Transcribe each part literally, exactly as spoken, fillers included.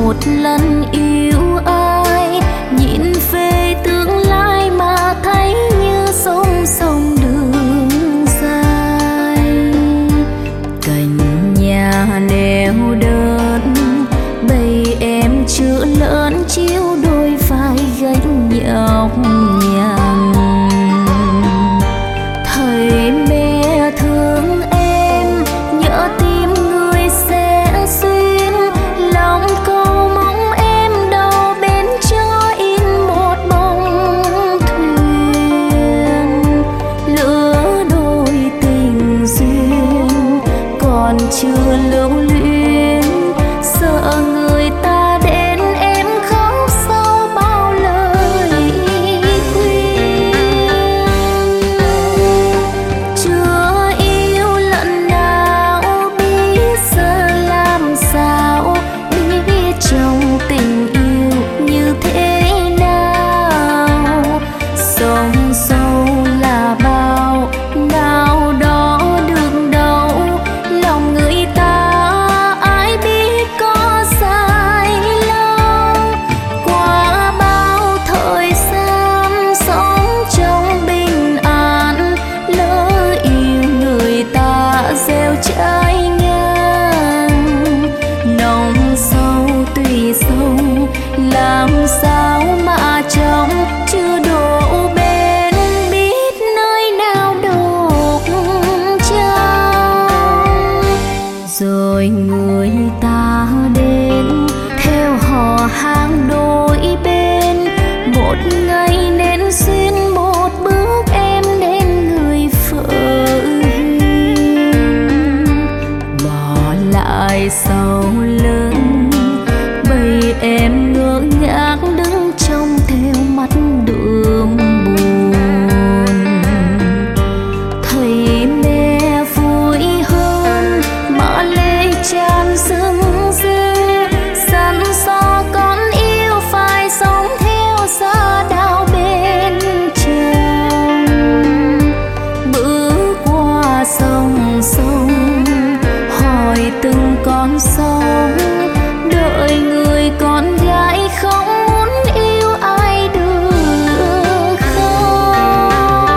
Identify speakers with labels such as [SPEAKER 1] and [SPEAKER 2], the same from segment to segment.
[SPEAKER 1] một lần yêu ai, nhìn về tương lai mà thấy như sông sông đường dài. Cành nhà neo đơn bầy em chữ lớn chiếu đôi vai gánh nhọc nhằn. Thầy mẹ thương em nhớ tim người sẽ xuyên, lòng câu mong em đâu bên cho in một bông thuyền. Lứa đôi tình duyên còn chưa lưu luyến, sợ người ta đến em khóc sau bao lời khuyên. Chưa yêu lần nào biết giờ làm sao, biết trong tình yêu như thế nào. Sông sâu là bao nào đó được đâu, lòng người ta ai biết có dài lâu. Qua bao thời gian sống trong bình an, lỡ yêu người ta gieo trái ngang. Nồng sâu tùy sâu làm sao mà trong chưa đổ bên, biết nơi nào đục trong. Rồi người ta đến theo họ hàng đôi bên, một ngày nên xuyên một bước em đến người vợ hiền. Bỏ lại sau lưng bầy em ngơ ngác đứng trông theo mắt đường buồn. Thầy mẹ vui hơn mà lệ tràn rưng rưng, dặn dò con yêu phải sống theo giá đạo bên chồng. Bước qua sông sông hỏi từng con sông, đợi người con gái không muốn yêu ai được không.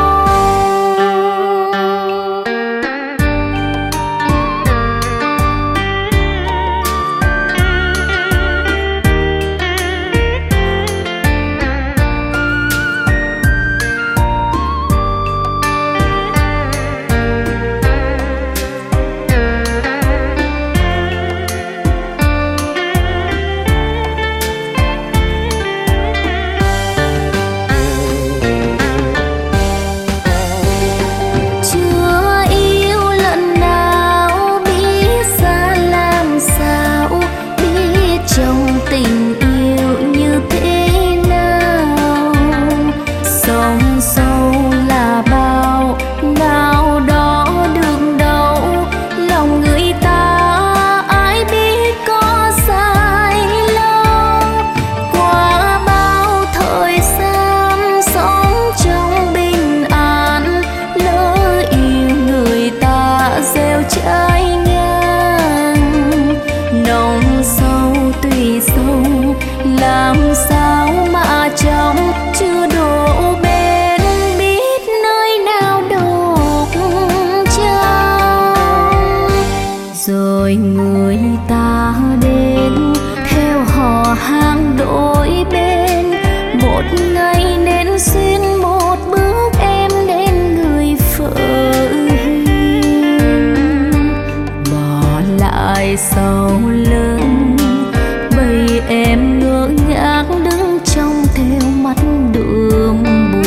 [SPEAKER 1] Chưa yêu lần nào biết ra làm sao, biết trong tình yêu như thế nào. Sông sâu là bao nào đó được đâu, lòng người ta ai biết có dài lâu. Qua bao thời gian sống trong bình an, lỡ yêu người ta gieo trái ngang. Nồng sâu tùy sâu làm sao mà trong chưa đổ bên, biết nơi nào đục trong. Rồi người ta đến theo họ hàng đôi bên, một ngày nên xuyên một bước em đến người vợ hiền. Bỏ lại sau lưng bầy em ngơ ngác đứng trông theo mắt đường buồn.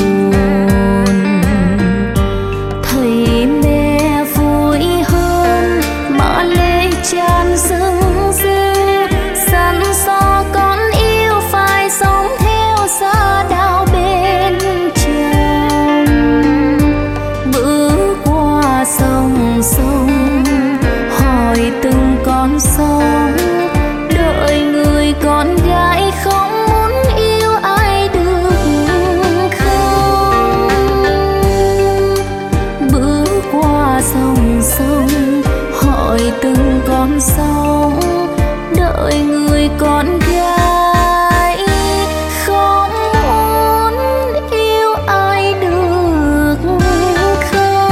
[SPEAKER 1] bởi người con gái không muốn yêu ai được không.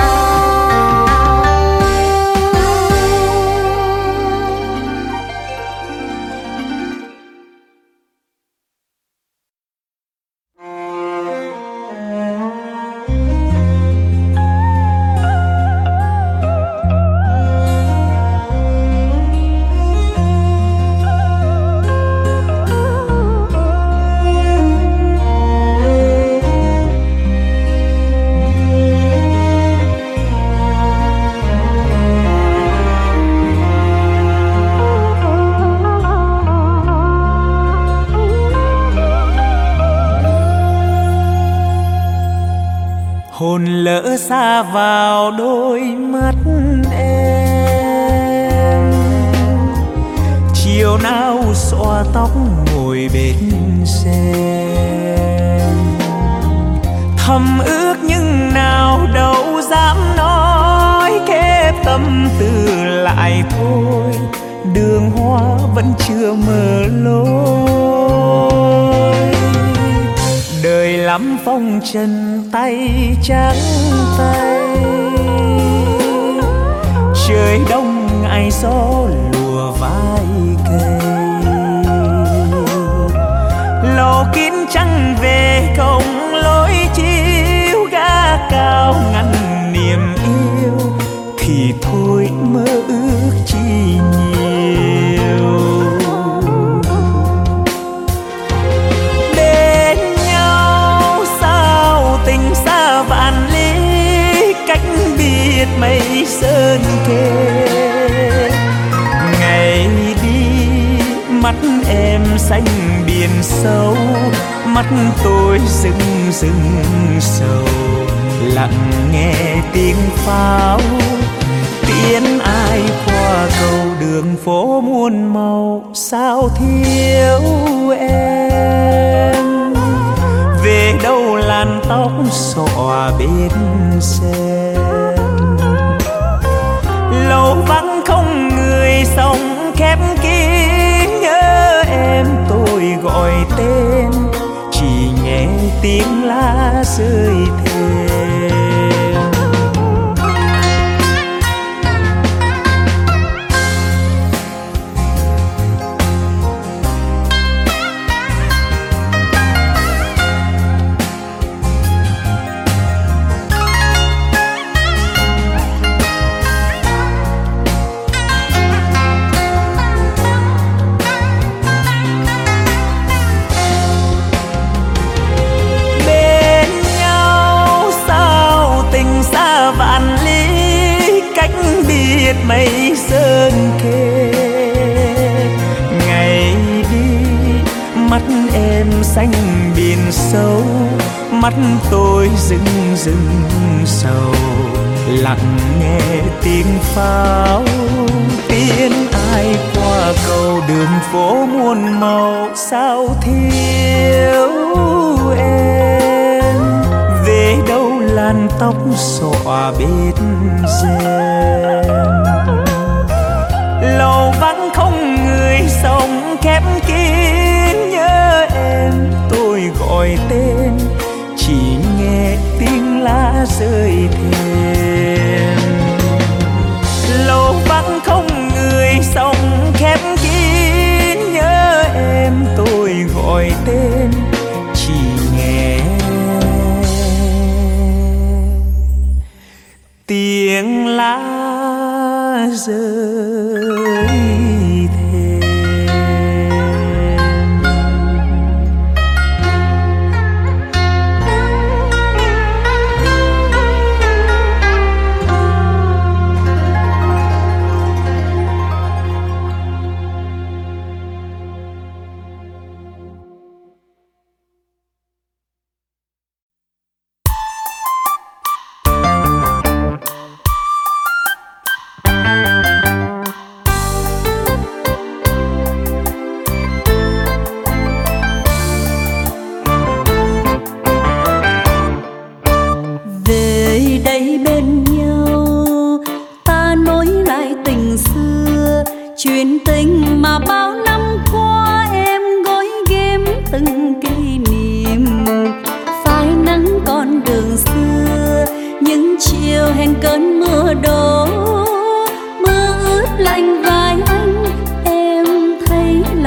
[SPEAKER 2] Hồn lỡ xa vào đôi mắt em, chiều nào xõa tóc ngồi bên sen. Thầm ước nhưng nào đâu dám nói, khép tâm tư lại thôi, đường hoa vẫn chưa mở lối. Đời lắm phong trần tay trắng tay, trời đông ngày gió lùa vai cây. Lầu kín trăng về không lối chiếu, gác cao ngăn niềm yêu, thì thôi mơ ước chi nhiều. Mây sơn kề ngày đi, mắt em xanh biển sâu, mắt tôi rưng rưng sầu, lặng nghe tiếng pháo tiễn ai qua cầu. Đường phố muôn màu sao thiếu em, về đâu làn tóc xõa bên xe. Lầu vắng không người sống khép kín, nhớ em tôi gọi tên, chỉ nghe tiếng lá rơi thềm. Mây sơn kề ngày đi, mắt em xanh biển sâu, mắt tôi rưng rưng sầu, lặng nghe tiếng pháo tiễn ai qua cầu. Đường phố muôn màu sao thiếu em, về đâu làn tóc xõa bên rèm. Lầu vắng không người sống khép kín, nhớ em tôi gọi tên, chỉ nghe tiếng lá rơi thềm. Lầu vắng không người sống khép kín, nhớ em tôi gọi tên, chỉ nghe tiếng lá rơi thềm.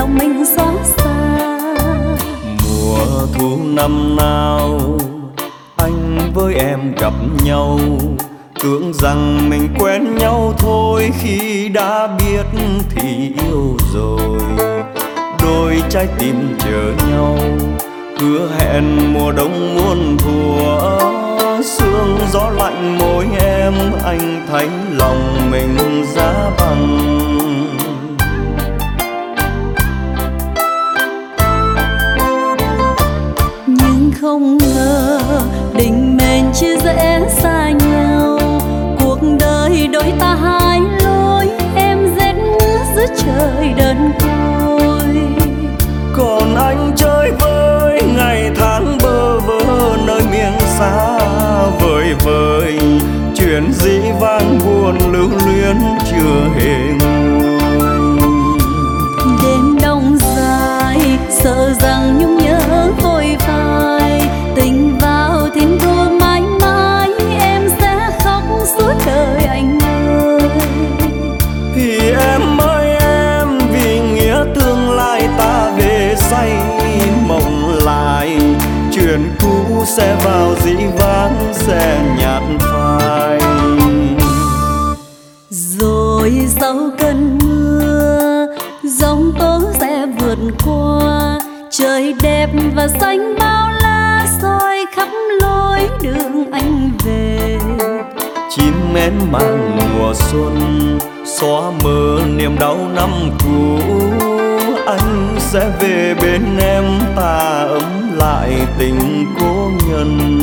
[SPEAKER 1] lòng mình xót xa.
[SPEAKER 2] Mùa thu năm nào anh với em gặp nhau, tưởng rằng mình quen nhau thôi, khi đã biết thì yêu rồi. Đôi trái tim chờ nhau, hứa hẹn mùa đông muôn thuở. Sương gió lạnh môi em, anh thấy lòng mình giá băng.
[SPEAKER 1] Nhưng không ngờ định mệnh chia rẽ xa nhau, cuộc đời đôi ta hai lối, em rét mưa giữa trời đơn côi.
[SPEAKER 2] Còn anh chơi với ngày tháng bơ vơ nơi miền xa vời vời, chuyện dĩ vãng buồn lưu luyến chưa hề nguôi.
[SPEAKER 1] Đêm đông dài sợ rằng nhung nhớ vội phai, tình vào thiên thu mãi mãi, em sẽ khóc suốt đời anh ơi.
[SPEAKER 2] Thì em ơi em, vì nghĩa tương lai ta về say mộng lại, chuyện cũ sẽ vào dĩ vãng sẽ nhạt phai.
[SPEAKER 1] Rồi sau cơn mưa giông tố sẽ vượt qua, trời đẹp và xanh bao la soi khắp lối đường anh về.
[SPEAKER 2] Chim én mang mùa xuân xóa mờ niềm đau năm cũ, anh sẽ về bên em, ta ấm lại tình cố nhân.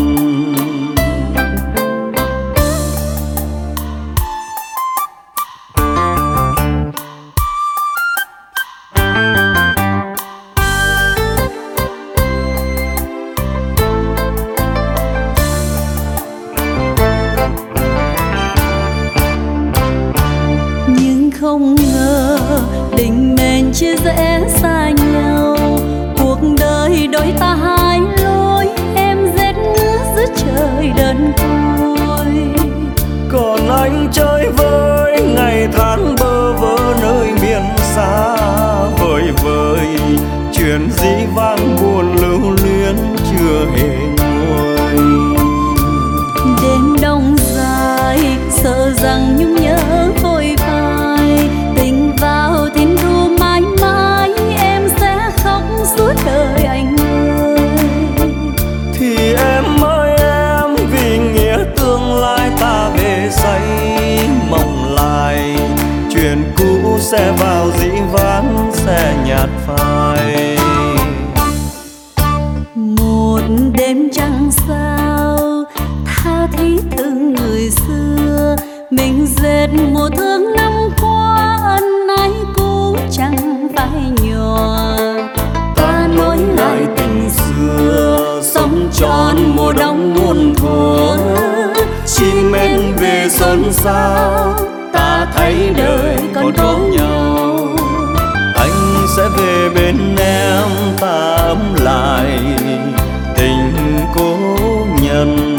[SPEAKER 1] Không ngờ định mệnh chia rẽ xa nhau, cuộc đời đôi ta hai lối, em rét mưa giữa trời đơn côi.
[SPEAKER 2] Còn anh chơi với ngày tháng bơ vơ nơi miền xa vời vời, chuyện dĩ vãng buồn lưu luyến chưa hề nguôi.
[SPEAKER 1] Đêm đông dài sợ rằng nhung nhớ vội phai, tình vào thiên thu mãi mãi, em sẽ khóc suốt đời anh ơi.
[SPEAKER 2] Thì em ơi em, vì nghĩa tương lai ta về say mộng lại, chuyện cũ sẽ vào dĩ vãng sẽ nhạt phai.
[SPEAKER 1] Một đêm trăng sao tha thiết thương người xưa, mình dệt mùa thương năm qua, ân ái cũ chẳng phải nhòa. Ta nối lại tình xưa, sống tròn mùa đông muôn thuở.
[SPEAKER 2] Chim én về xuân sao, ta thấy đời còn có nhau. Anh sẽ về bên em, ta ấm lại tình cố nhân.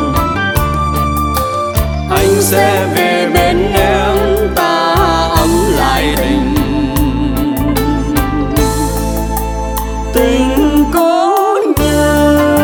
[SPEAKER 2] Anh sẽ về bên em, ta ấm lại tình tình cố nhân.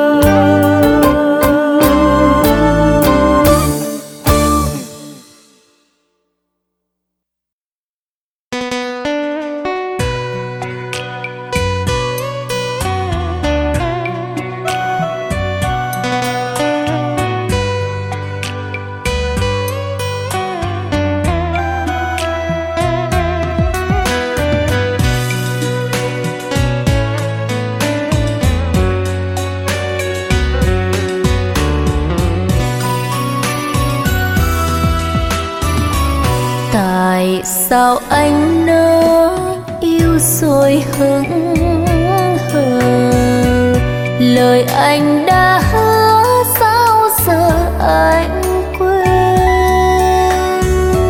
[SPEAKER 1] Sao anh nỡ yêu rồi hững hờ, lời anh đã hứa sao giờ anh quên.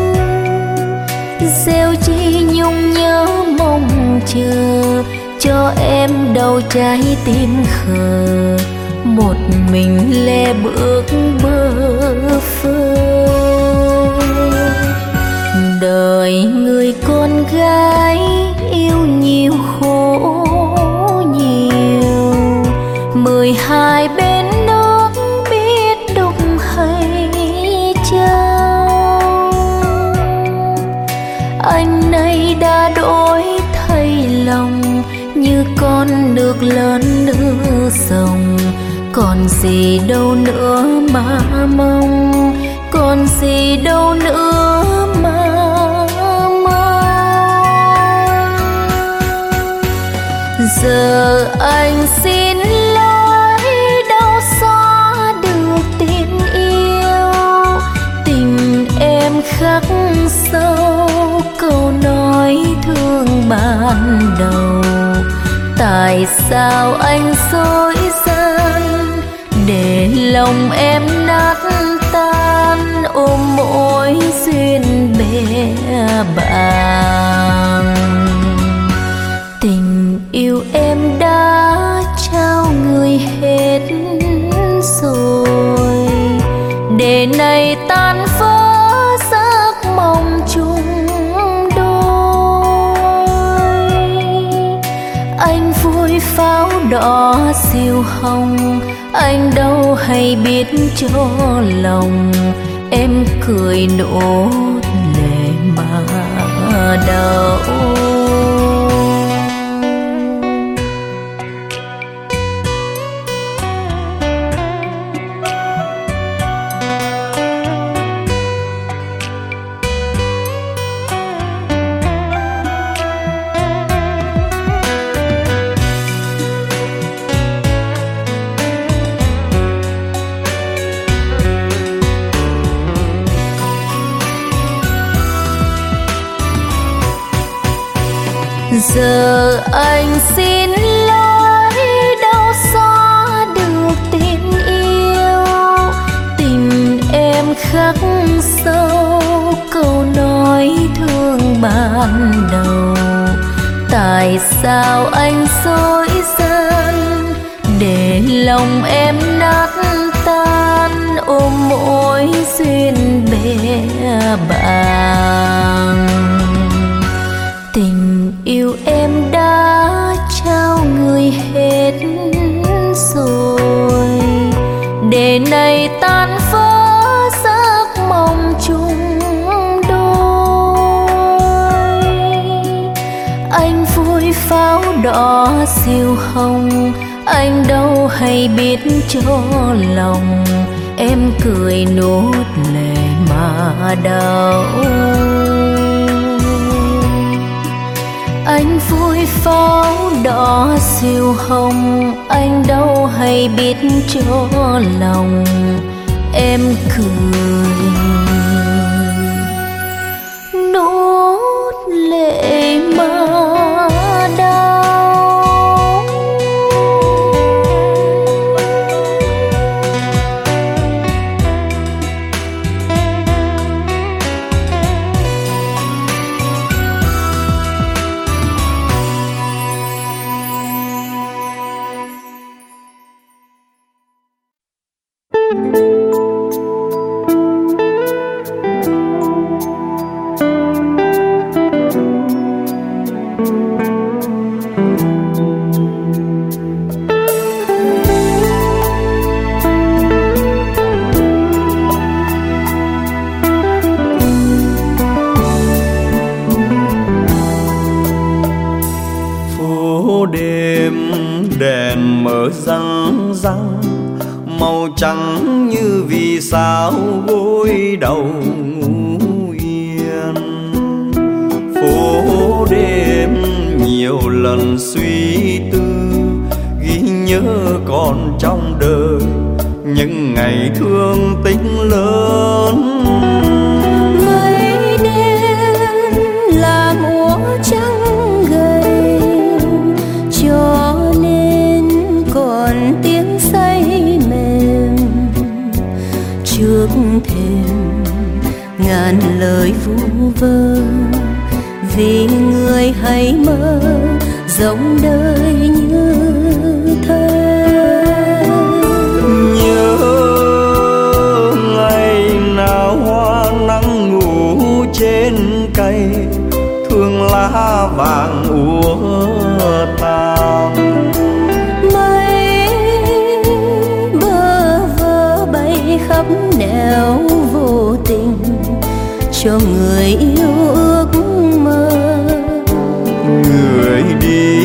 [SPEAKER 1] Gieo chi nhung nhớ mong chờ, cho em đau trái tim khờ, một mình lê bước bơ phơ. Đời người con gái yêu nhiều lòng như con nước lớn nước sông. Còn gì đâu nữa mà mong, còn gì đâu nữa mà mong. Giờ anh xin lỗi đâu xóa được tình yêu, tình em khắc sâu câu nói thương ban đầu. Tại sao anh dối gian để lòng em nát tan, ôm mối duyên bẽ bàng. Tình yêu em đã trao người hết rồi, để nay tan vỡ giấc mộng chung đôi. Anh vui pháo đỏ diều hồng, anh đâu hay biết cho lòng em cười nốt lệ mà đau. Giờ anh xin lỗi đâu xóa được tình yêu, tình em khắc sâu câu nói thương ban đầu. Tại sao anh dối gian để lòng em nát tan, ôm mối duyên bẽ bàng. Tình yêu em đã trao người hết rồi, để nay tan vỡ giấc mộng chung đôi. Anh vui pháo đỏ diều hồng, anh đâu hay biết cho lòng em cười nốt lệ mà đau. Anh vui pháo đỏ diều hồng, anh đâu hay biết cho lòng em cười nốt lệ mà đau.
[SPEAKER 2] Răng răng màu trắng như vì sao gối đầu ngủ yên. Phố đêm nhiều lần suy tư, ghi nhớ còn trong đời những ngày thương tính lớn.
[SPEAKER 1] Mây đen là múa trắng gầy, cho nên còn tiếng say mềm trước thềm ngàn lời vu vơ. Vì người hãy mơ giống đời như thơ.
[SPEAKER 2] Nhớ ngày nào hoa nắng ngủ trên cây, thương lá vàng úa tàn.
[SPEAKER 1] Mây bơ vơ bay khắp nẻo vô tình, cho người yêu ước mơ.
[SPEAKER 2] Người đi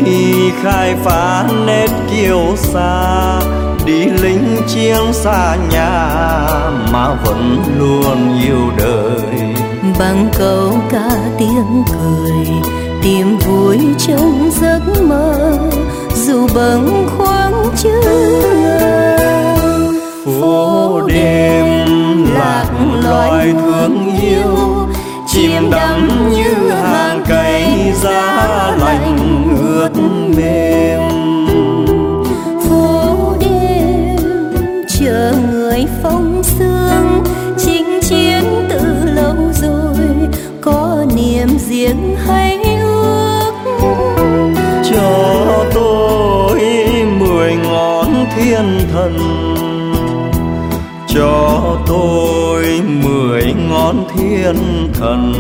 [SPEAKER 2] khai phá nét kiêu sa, đi lính chiến xa nhà mà vẫn luôn yêu đời.
[SPEAKER 1] Bằng câu ca tiếng cười tìm vui trong giấc mơ, dù bâng khuâng chưa ngờ.
[SPEAKER 2] Phố đêm lạc loài thương yêu, chìm đắm như hàng cây giá lạnh ướt mềm.
[SPEAKER 1] Phố đêm chờ người phong sương, chinh chiến từ lâu rồi, có niềm riêng hay ước.
[SPEAKER 2] Cho tôi mười ngón thiên thần, cho tôi mười ngón thiên thần,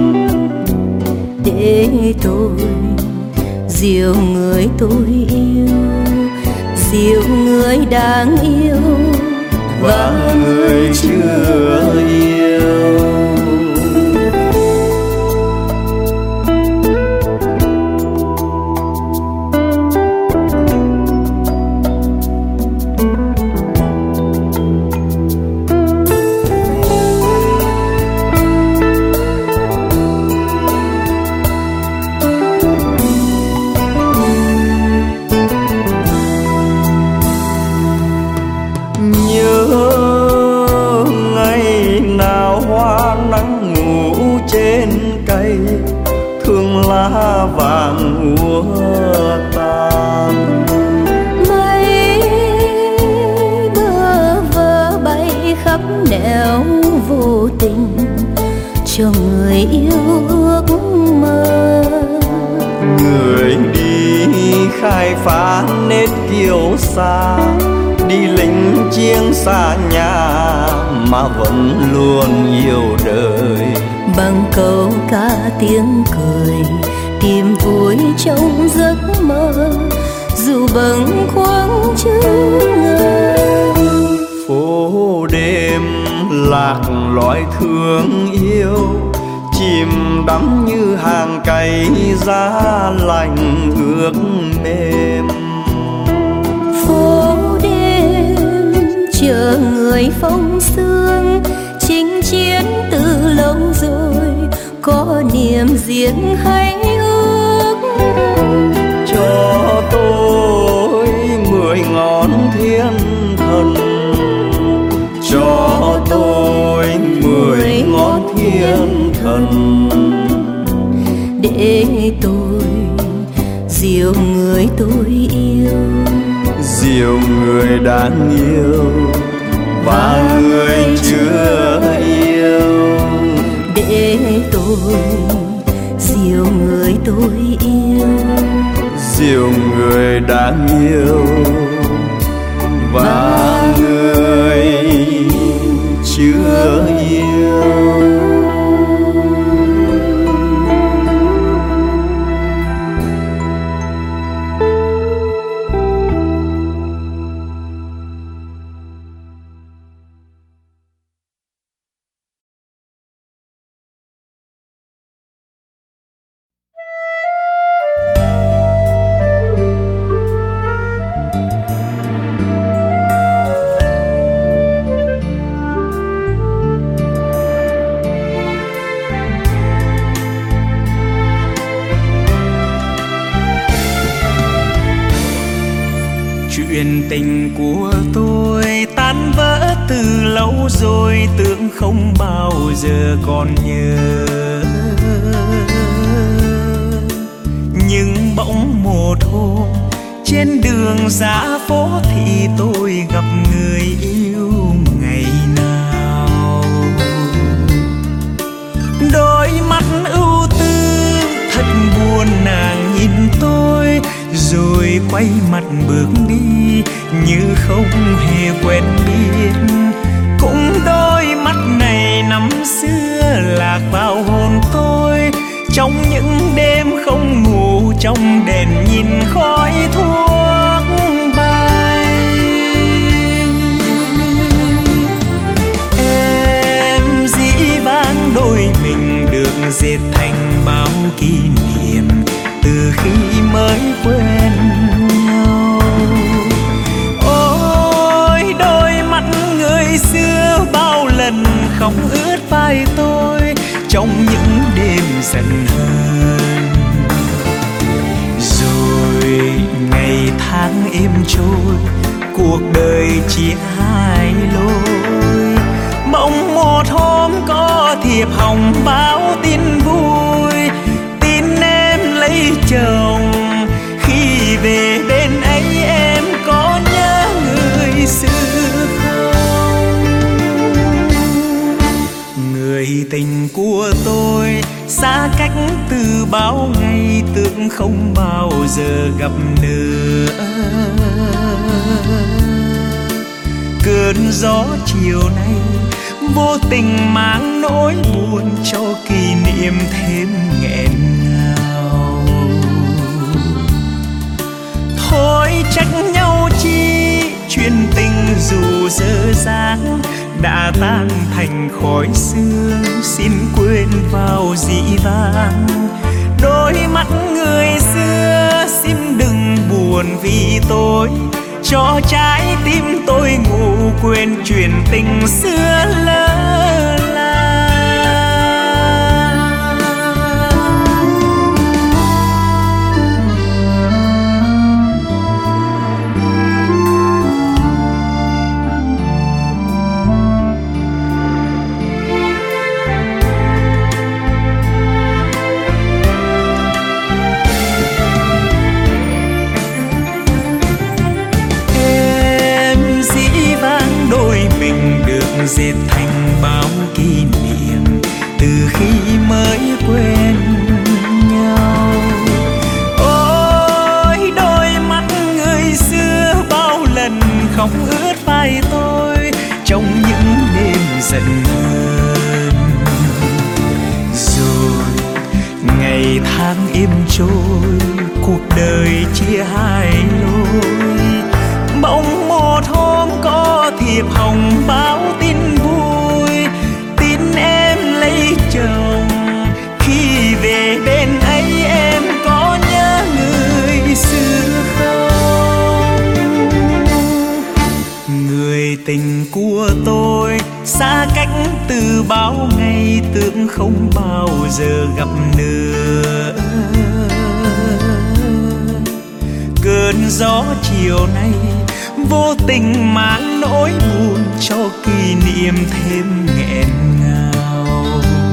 [SPEAKER 1] để tôi dìu người tôi yêu, dìu người đáng yêu
[SPEAKER 2] và người chưa yêu. Lá vàng úa tàn,
[SPEAKER 1] mây bơ vơ bay khắp nẻo vô tình, cho người yêu ước mơ.
[SPEAKER 2] Người đi khai phá nét kiêu sa, đi lính chiến xa nhà mà vẫn luôn yêu đời.
[SPEAKER 1] Bằng câu ca tiếng cười tìm vui trong giấc mơ, dù bâng khuâng chưa ngờ.
[SPEAKER 2] Phố đêm lạc loài thương yêu, chìm đắm như hàng cây giá lạnh ướt mềm.
[SPEAKER 1] Phố đêm chờ người phong sương, chinh chiến từ lâu rồi, có niềm riêng hay ước.
[SPEAKER 2] Cho tôi mười ngón thiên thần, cho tôi mười ngón thiên thần,
[SPEAKER 1] để tôi dìu người tôi yêu,
[SPEAKER 2] dìu người đáng yêu và người chưa yêu.
[SPEAKER 1] Để tôi dìu người tôi yêu,
[SPEAKER 2] dìu người đáng yêu và người chưa yêu.
[SPEAKER 3] Chuyện tình của tôi tan vỡ từ lâu rồi, tưởng không bao giờ còn nhớ. Nhưng bỗng một hôm trên đường ra phố thì tôi gặp người yêu ngày nào. Đôi mắt ưu tư thật buồn, nàng nhìn tôi rồi quay mặt bước đi như không hề quen biết. Cũng đôi mắt này năm xưa lạc vào hồn tôi, trong những đêm không ngủ, trong đèn nhìn khói thuốc bay. Em dĩ vãng đôi mình được dệt thành bao kỷ niệm từ khi mới quen giận hơn. Rồi ngày tháng êm trôi, cuộc đời chia hai lối. Bỗng một hôm có thiệp hồng báo tin vui, tin em lấy chồng. Khi về bên ấy em có nhớ người xưa không? Người tình của tôi xa cách từ bao ngày, tưởng không bao giờ gặp nữa. Cơn gió chiều nay vô tình mang nỗi buồn, cho kỷ niệm thêm nghẹn ngào. Thôi trách nhau chi, chuyện tình dù dở dang đã tan thành khói sương, xin quên vào dĩ vãng. Đôi mắt người xưa xin đừng buồn vì tôi, cho trái tim tôi ngủ quên chuyện tình xưa lỡ là. Dệt thành bao kỷ niệm từ khi mới quen nhau. Ôi đôi mắt người xưa bao lần không ướt vai tôi trong những đêm giận hờn. Rồi ngày tháng êm trôi, cuộc đời chia hai lối. Bỗng một hôm có thiệp hồng báo tin vui, tin em lấy chồng. Khi về bên ấy em có nhớ người xưa không? Người tình của tôi xa cách từ bao ngày, tưởng không bao giờ gặp nữa. Cơn gió chiều nay vô tình mang nỗi buồn, cho kỷ niệm thêm nghẹn ngào.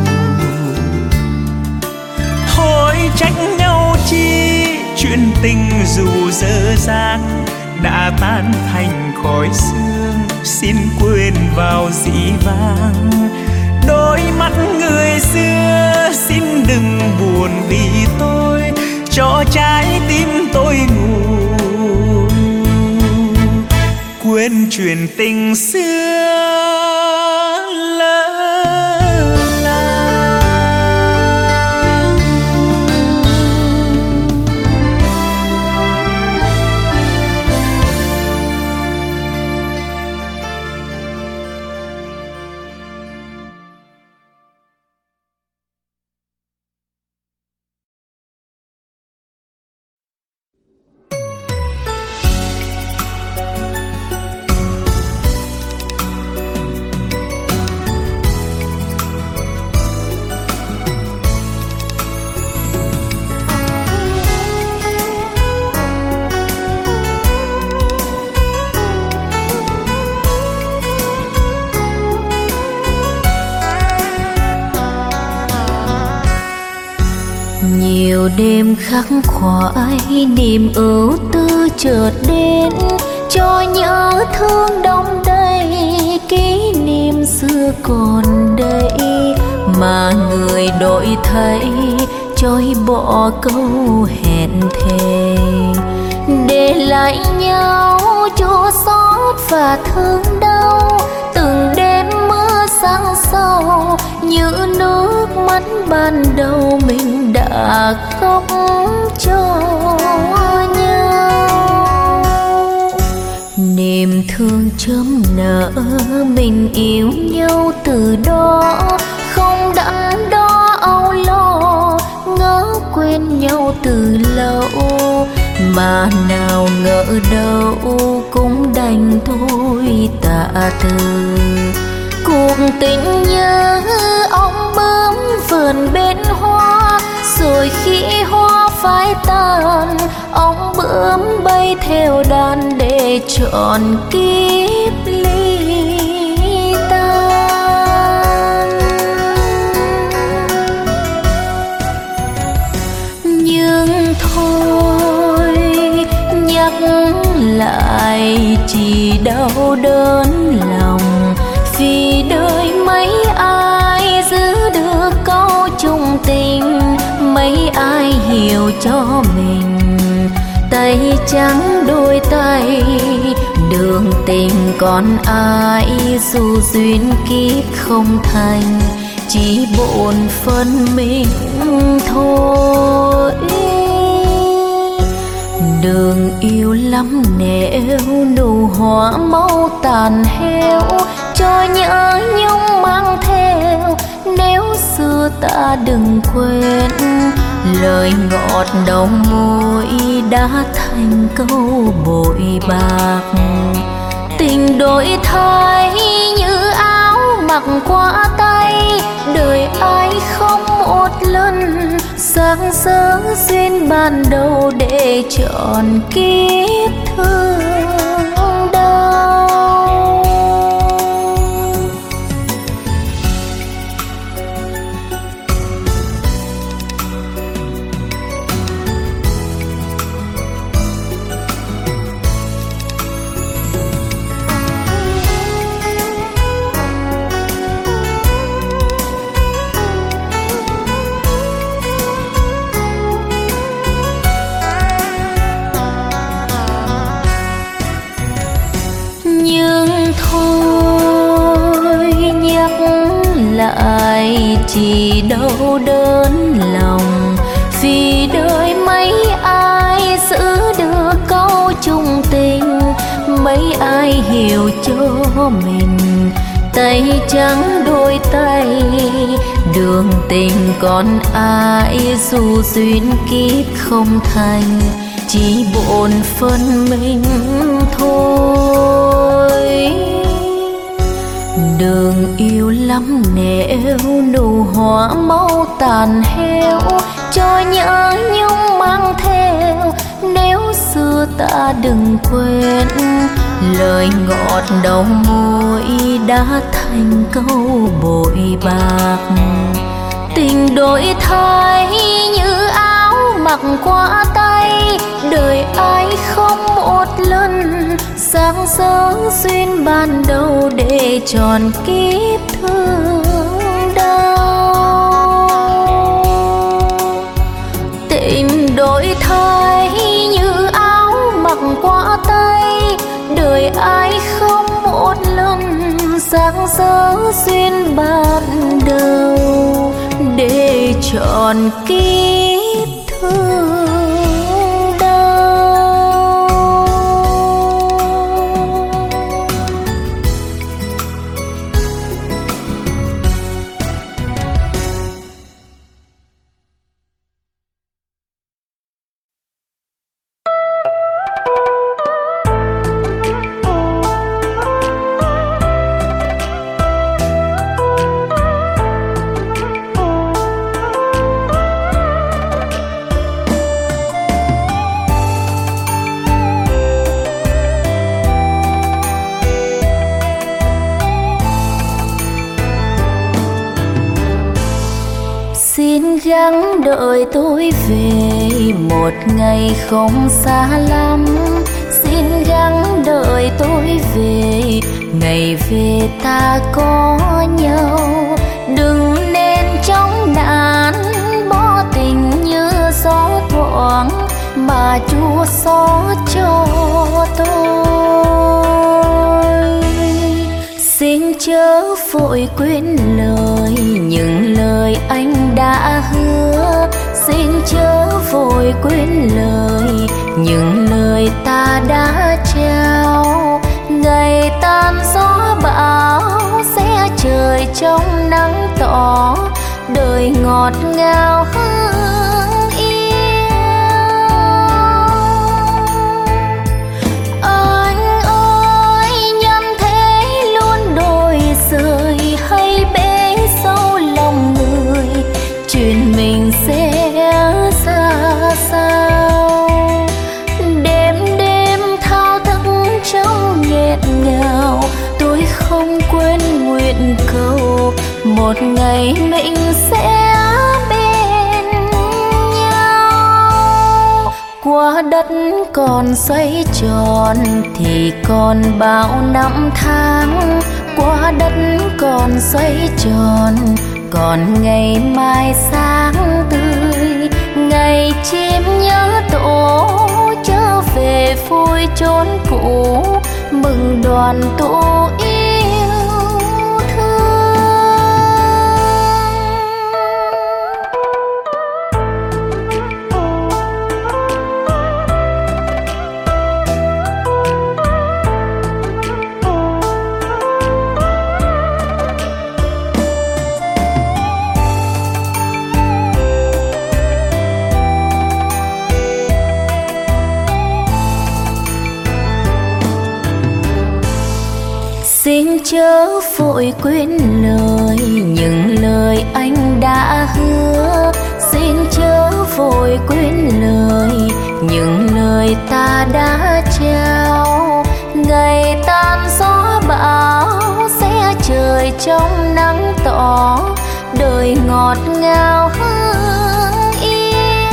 [SPEAKER 3] Thôi trách nhau chi, chuyện tình dù dở dang đã tan thành khói sương, xin quên vào dĩ vãng. Đôi mắt người xưa xin đừng buồn vì tôi, cho trái tim tôi ngủ quên chuyện tình xưa lỡ làng.
[SPEAKER 1] Nhiều đêm khắc khoải, niềm ưu tư chợt đến, cho nhớ thương đông đầy, kỷ niệm xưa còn đây. Mà người đổi thay, trôi bỏ câu hẹn thề, để lại nhau chua xót và thương đau. Từng đêm mưa sáng sâu, như nước mắt ban đầu mình đã khóc cho nhau. Niềm thương chớm nở, mình yêu nhau từ đó, không đắn đo âu lo, ngỡ quên nhau từ lâu. Mà nào ngờ đâu cũng đành thôi tạ từ. Cuộc tình như ong bướm vườn bên hoa, Rồi khi hoa phai tàn, ong bướm bay theo đàn để trọn kiếp ly tan. Nhưng thôi nhắc lại chỉ đau đớn lòng, vì đời mấy ai giữ được câu chung tình, mấy ai hiểu cho mình. Tay trắng đôi tay, đường tình còn ai, dù duyên kiếp không thành, chỉ bộn phân mình thôi. Đường yêu lắm nẻo, nụ hoa mau tàn héo, cho nhớ nhung mang theo. Nếu xưa ta đừng quên, lời ngọt đầu môi đã thành câu bội bạc. Tình đổi thay như áo mặc qua tay, đời ai không một lần sáng sớm duyên ban đầu để chọn kiếp thương đau. Lại chỉ đau đớn lòng, vì đời mấy ai giữ được câu chung tình, mấy ai hiểu cho mình. Tay trắng đôi tay, đường tình còn ai, dù duyên kiếp không thành, chỉ bộn phân mình thôi. Đường yêu lắm nẻo, nụ hoa mau tàn héo, cho nhớ nhung mang theo. Nếu xưa ta đừng quên, lời ngọt đầu môi đã thành câu bội bạc. Tình đổi thay như áo mặc qua tay, đời ai không một lần sáng sớm duyên ban đầu để tròn kiếp thương đau. Tình đổi thay như áo mặc qua tay, đời ai không một lần sáng sớm duyên ban đầu để tròn kiếp thương. Gắng đợi tôi về một ngày không xa lắm, xin gắng đợi tôi về ngày về ta có nhau. Đừng nên trong nạn bỏ tình như gió thoảng, mà Chúa xót cho tôi. Xin chớ vội quên lời những lời anh đã hứa, xin chớ vội quên lời những lời ta đã trao. Ngày tan gió bão sẽ trời trong nắng tỏ, đời ngọt ngào hương yêu. Anh ơi nhân thế luôn đổi rời, hay bể sâu lòng người chuyện mình sẽ mình sẽ bên nhau. Qua đất còn xoay tròn thì còn bao năm tháng, qua đất còn xoay tròn còn ngày mai sáng tươi. Ngày chim nhớ tổ trở về phôi chốn cũ, mừng đoàn tụ yêu thương. Xin chớ vội quên lời những lời anh đã hứa, xin chớ vội quên lời những lời ta đã trao. Ngày tan gió bão sẽ trời trong nắng tỏ, đời ngọt ngào hương yêu.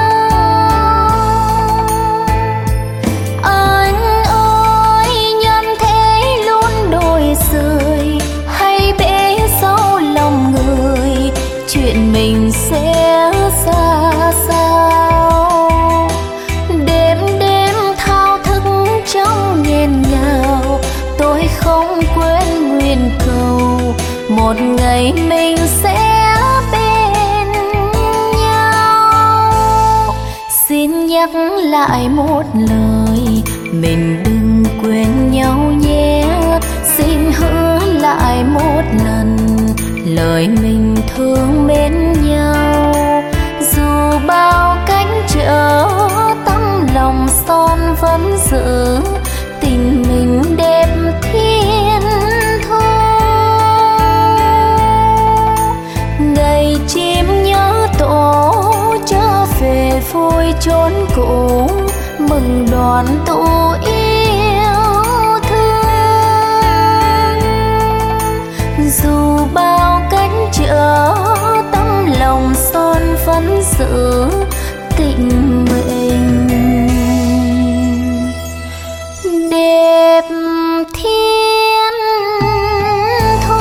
[SPEAKER 1] Anh ơi nhân thế luôn đổi rời, hay bể sâu lòng người chuyện mình sẽ ra sao. Đêm đêm thao thức trong nghẹn ngào, tôi không quên nguyện cầu một ngày mình sẽ bên nhau. Xin nhắc lại một lời mình đừng quên nhau nhé, xin hứa lại một lần lời mình thương mến nhau. Dù bao cánh trở tấm lòng son vẫn giữ, tình mình đẹp thiên thu. Ngày chim nhớ tổ trở về phôi chốn cũ, mừng đoàn tụ yêu thương. Dù bao cánh trở tấm lòng son vẫn giữ, tình mình đẹp thiên thu.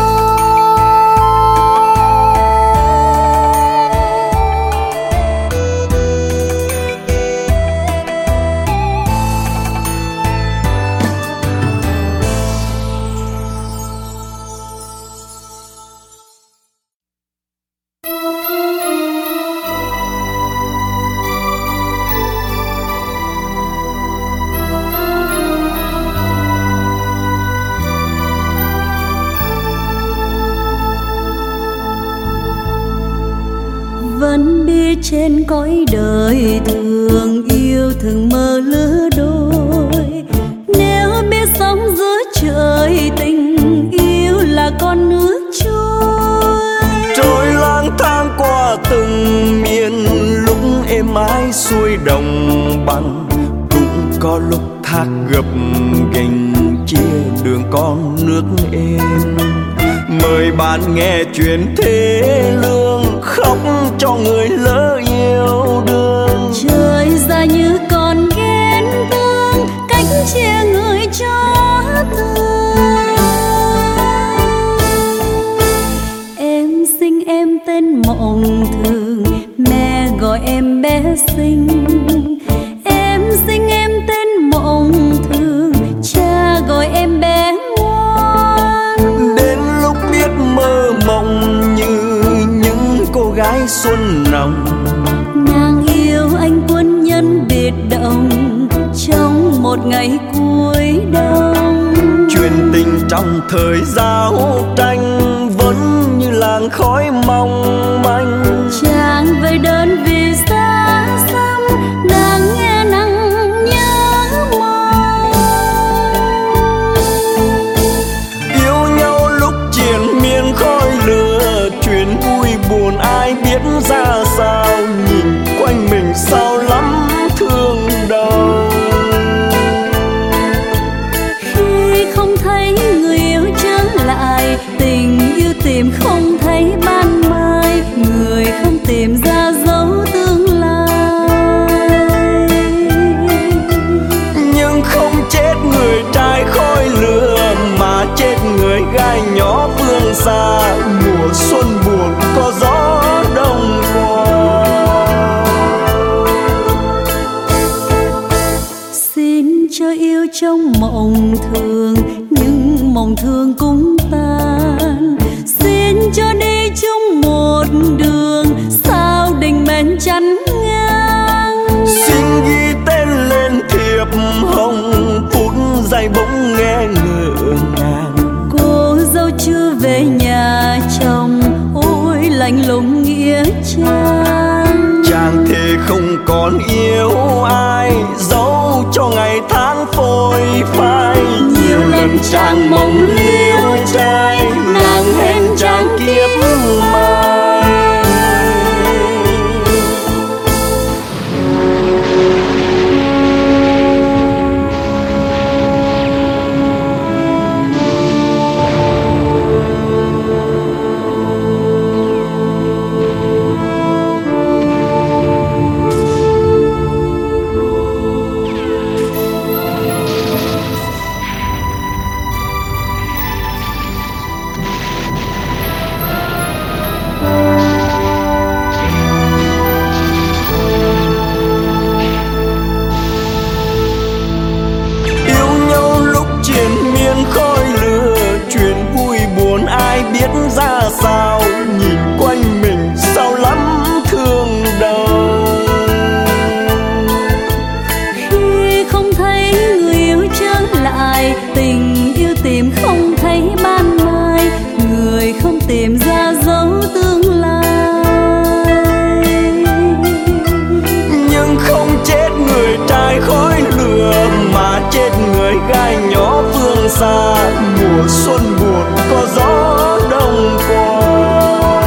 [SPEAKER 4] Vẫn biết trên cõi đời thường yêu thường mơ lứa đôi, nếu biết sống giữa trời tình yêu là con nước trôi.
[SPEAKER 2] Trôi lang thang qua từng miền, lúc êm ái xuôi đồng bằng, cũng có lúc thác gập ghềnh chia đường con nước êm. Mời bạn nghe chuyện thế lương, khóc cho người lỡ yêu đương.
[SPEAKER 4] Trời ra như con ghen tương, cách chia người cho thương. Em sinh em tên Mộng Thường, mẹ gọi em bé xinh. Em sinh em tên Mộng Thường, cha gọi em bé ngoan.
[SPEAKER 2] Đến lúc biết mơ mộng như những cô gái xuân nồng,
[SPEAKER 4] nàng yêu anh quân nhân biệt động trong một ngày cuối đông.
[SPEAKER 2] chuyện tình trong thời giao tranh vẫn như làn khói mong manh.
[SPEAKER 4] Chàng về đơn vì xa xăm, nàng nghe nắng nhớ mong.
[SPEAKER 2] Yêu nhau lúc triền miên khói lửa, chuyện vui buồn ai biết ra sao. Nhìn quanh mình sao lắm thương đau.
[SPEAKER 4] Khi không thấy người yêu trở lại, tình yêu tìm không thấy ban mai. cho yêu trong mộng thường, nhưng mộng thường cũng tan. Xin cho đi chung một đường, sao đình mến chắn ngang.
[SPEAKER 2] Xin ghi tên lên thiệp hồng, phút giây bỗng nghe ngỡ ngàng.
[SPEAKER 4] Cô dâu chưa về nhà chồng, ôi lạnh lùng nghĩa trang.
[SPEAKER 2] Chàng thề không còn yêu ai, dẫu cho ngày tháng phôi phai.
[SPEAKER 4] Nhiều lần chàng mộng liêu trai, nàng hẹn chàng kiếp mai.
[SPEAKER 2] Ra sao nhìn quanh mình sao lắm thương đau.
[SPEAKER 4] Khi không thấy người yêu trở lại, tình yêu tìm không thấy ban mai, người không tìm ra dấu tương lai.
[SPEAKER 2] Nhưng không chết người trai khói lửa, mà chết người gái nhỏ phương xa. Mùa xuân buồn có gió đông qua.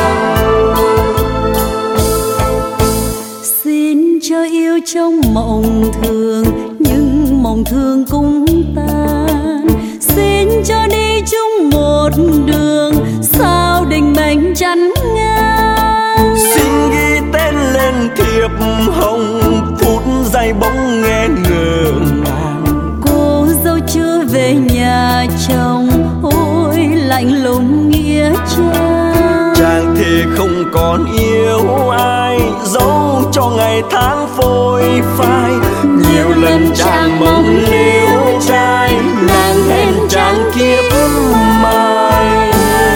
[SPEAKER 4] Xin cho yêu trong mộng thường, nhưng mộng thường cũng tan. Xin cho đi chung một đường, sao đình mệnh chắn ngang.
[SPEAKER 2] Xin ghi tên lên thiệp hồng, phút giây bỗng nghe ngỡ ngàng.
[SPEAKER 4] Cô dâu chưa về nhà chồng, ôi lạnh lùng nghĩa trang.
[SPEAKER 2] Chàng thề không còn yêu ai, dẫu cho ngày tháng phôi phai. Nhiều lần chàng mong liêu trai, nàng hẹn chàng kiếp mai.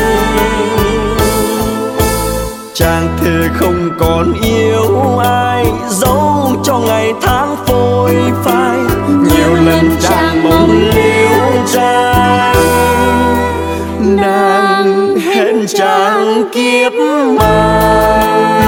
[SPEAKER 2] Chàng thề không còn yêu ai, dẫu cho ngày tháng phôi phai. Nhiều lần chàng mong liêu trai, nàng hẹn chàng kiếp mai.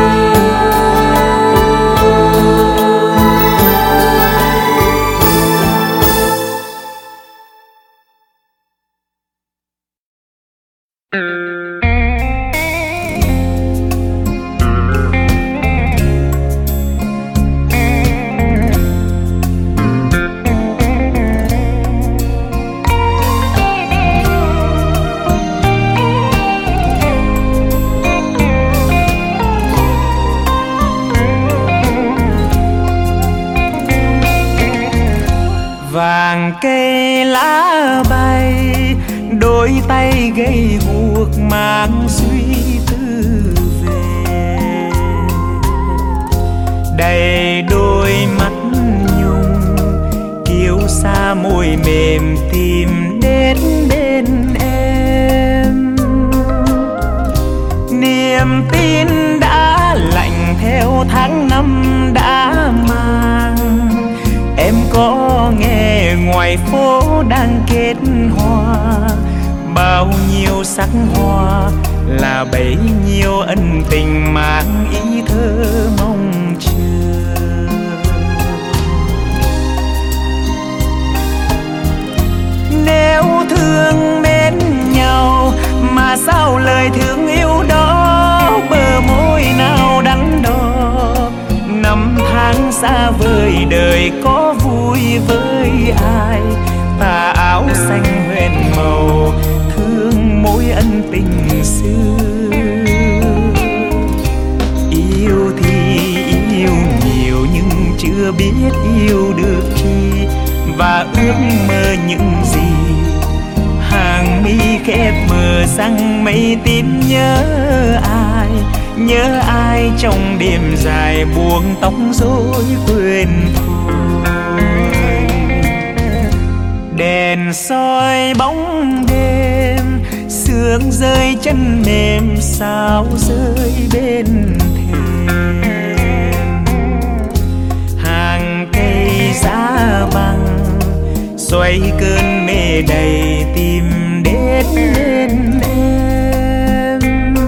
[SPEAKER 3] Vàng cây lá bay, đôi tay gầy guộc mang suy tư về. Đầy đôi mắt nhung, kiêu sa môi mềm tìm đến bên em. Niềm tin đã lạnh theo tháng năm đã mang. Em có nghe ngoài phố đang kết hoa, bao nhiêu sắc hoa là bấy nhiêu ân tình mang ý thơ mong chờ. Nếu thương mến nhau mà sao lời thương yêu đó bờ môi nào đắn đo. Năm tháng xa vời đời có vui với ai, tà áo xanh huyền màu thương mối ân tình xưa. Yêu thì yêu nhiều nhưng chưa biết yêu được chi, và ước mơ những gì. Hàng mi khép mờ sang mây tím nhớ ai, nhớ ai trong đêm dài buông tóc rối quên thôi.
[SPEAKER 2] Đèn soi bóng đêm, sương rơi chân mềm, sao rơi bên thềm. Hàng cây giá băng xoay cơn mê đầy, tìm đến bên em.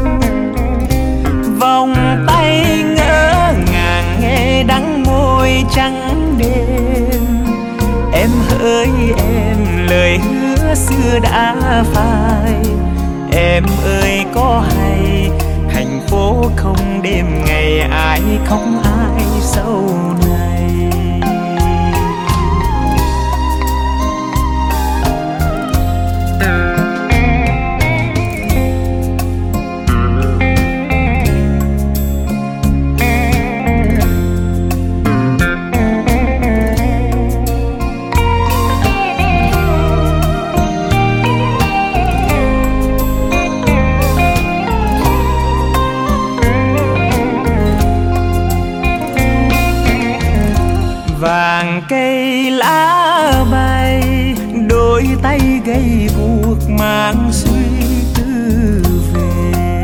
[SPEAKER 2] Vòng tay ngỡ ngàng nghe đắng môi trắng đêm. Em hỡi em, lời hứa xưa đã phai. Em ơi có hay thành phố không đêm ngày, ai khóc ai sau này. Vàng cây lá bay, đôi tay gầy guộc mang suy tư về.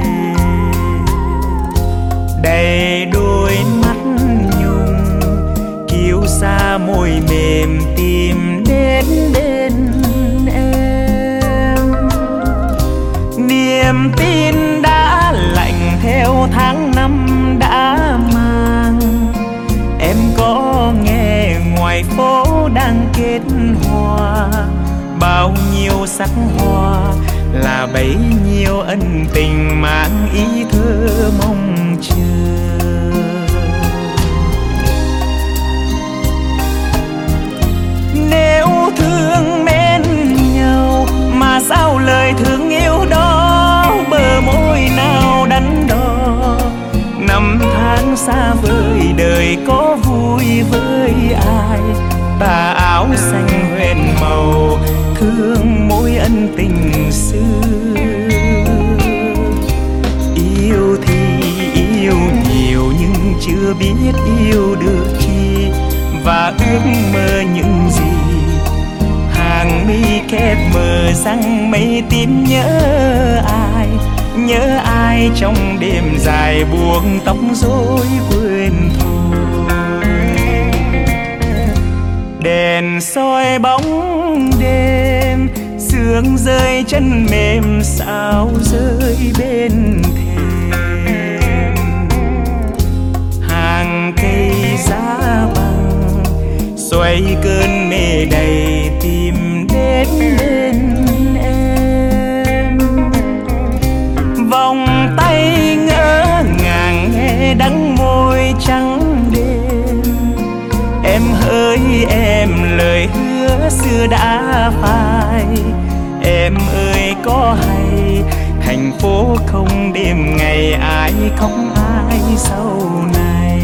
[SPEAKER 2] Đầy đôi mắt nhung kiêu xa môi mềm, tìm đến bên em. Niềm tin đã lạnh theo tháng năm đã mang. Em có nghe ngoài phố đang kết hoa, bao nhiêu sắc hoa là bấy nhiêu ân tình mang ý thơ mong chờ. Nếu thương mến nhau mà sao lời thương yêu đó, bờ môi nào đắn đo. Năm tháng xa vời đời có vui với ai, tà áo xanh huyền màu thương mối ân tình xưa. Yêu thì yêu nhiều nhưng chưa biết yêu được chi, và ước mơ những gì. Hàng mi khép mờ răng mây tím nhớ ai, nhớ ai trong đêm dài buông tóc rối quên thôi. Đèn soi bóng đêm, sương rơi chân mềm, sao rơi bên thềm. Hàng cây giá băng xoay cơn mê đầy, tìm đến bên em. Vòng tay ngỡ ngàng nghe đắng môi trắng đêm. Em hỡi em, lời hứa xưa đã phai. Em ơi có hay thành phố không đêm ngày, ai khóc ai sau này.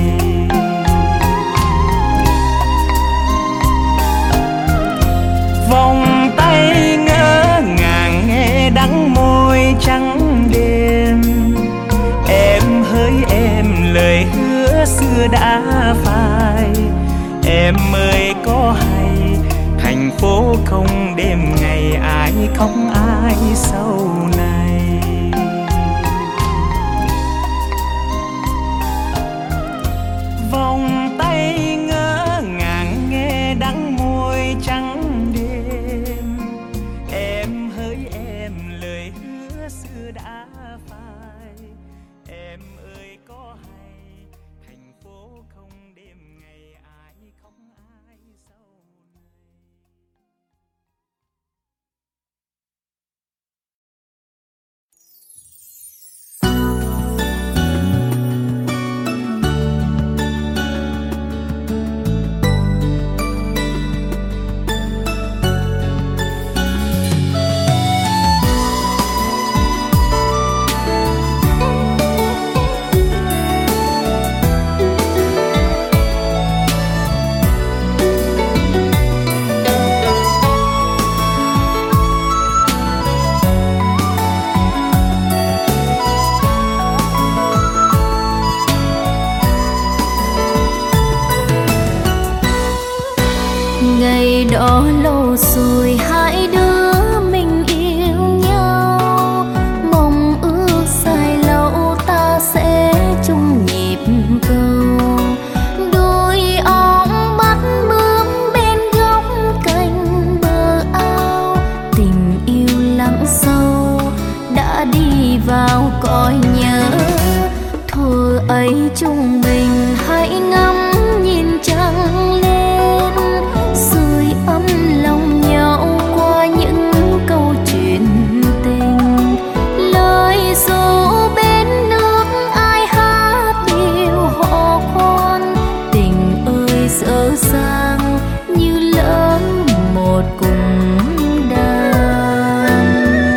[SPEAKER 2] Vòng tay ngỡ ngàng nghe đắng môi trắng đêm. Em hỡi em, lời hứa xưa đã phai. Em ơi có hay thành phố không đêm ngày, ai khóc ai sau này. Vòng tay ngỡ ngàng nghe đắng môi trắng đêm. Em hỡi em, lời hứa xưa đã phai. Em ơi có hay thành phố không đêm ngày, ai khóc ai sau này.
[SPEAKER 1] Ngày đó lâu rồi hãy vậy chúng mình hãy ngắm nhìn trăng lên, sưởi ấm lòng nhau qua những câu chuyện tình. Lời ru bên nước ai hát điều hò khoan, tình ơi dở dang như lớn một cùng đàn.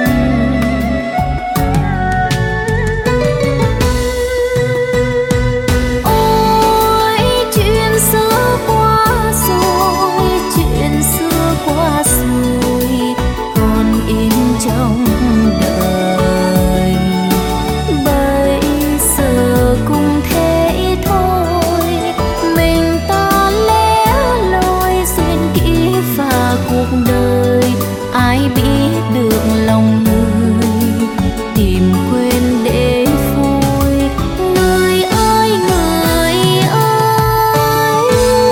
[SPEAKER 1] Ôi chuyện xưa qua rồi, chuyện xưa qua rồi, còn in trong đời. Bây giờ cũng thế thôi, mình ta lẻ loi duyên kỹ và cuộc đời. Ai biết được lòng người tìm quên để vui. Người ơi người ơi,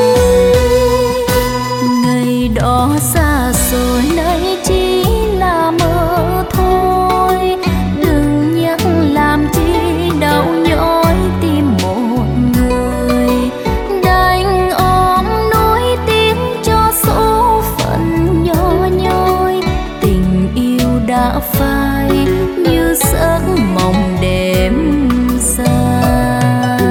[SPEAKER 1] ngày đó xa rồi nay chỉ là mơ thôi. Đừng nhắc làm chi đau nhói tim một người, đành ôm nỗi tiếc cho số phận nhỏ nhoi. Tình yêu đã phai như giấc mộng đêm dài.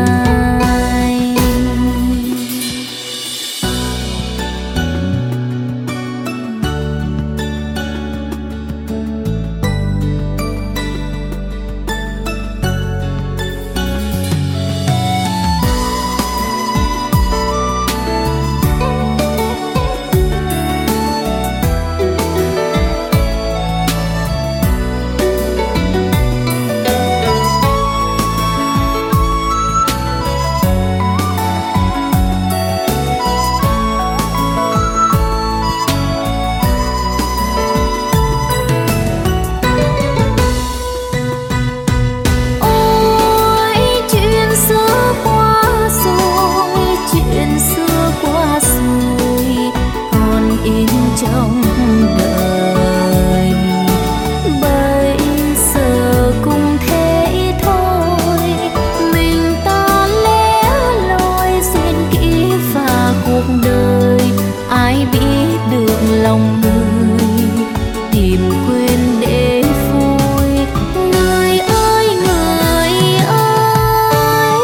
[SPEAKER 1] Ôi chuyện xưa qua rồi, chuyện xưa qua rồi, còn in trong đời. Bây giờ cũng thế thôi, mình ta lẻ loi duyên kỹ và cuộc đời. Ai biết được lòng người tìm quên để vui. Người ơi người ơi,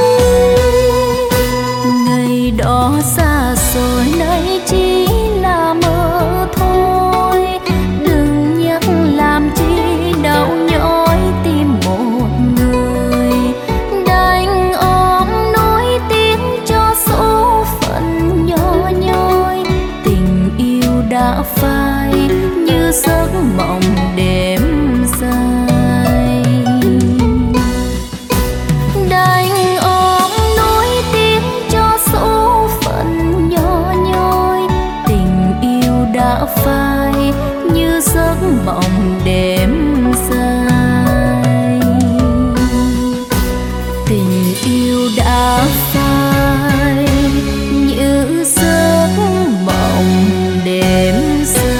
[SPEAKER 1] ngày đó xa rồi nay chỉ là mơ thôi. Đừng nhắc làm chi đau nhói tim một người, đành ôm nỗi tiếc cho số phận nhỏ nhoi. Tình yêu đã phai như giấc mộng đêm dài, đành ôm nỗi tiếc cho số phận nhỏ nhoi. Tình yêu đã phai như giấc mộng đêm dài, tình yêu đã phai như giấc mộng đêm dài.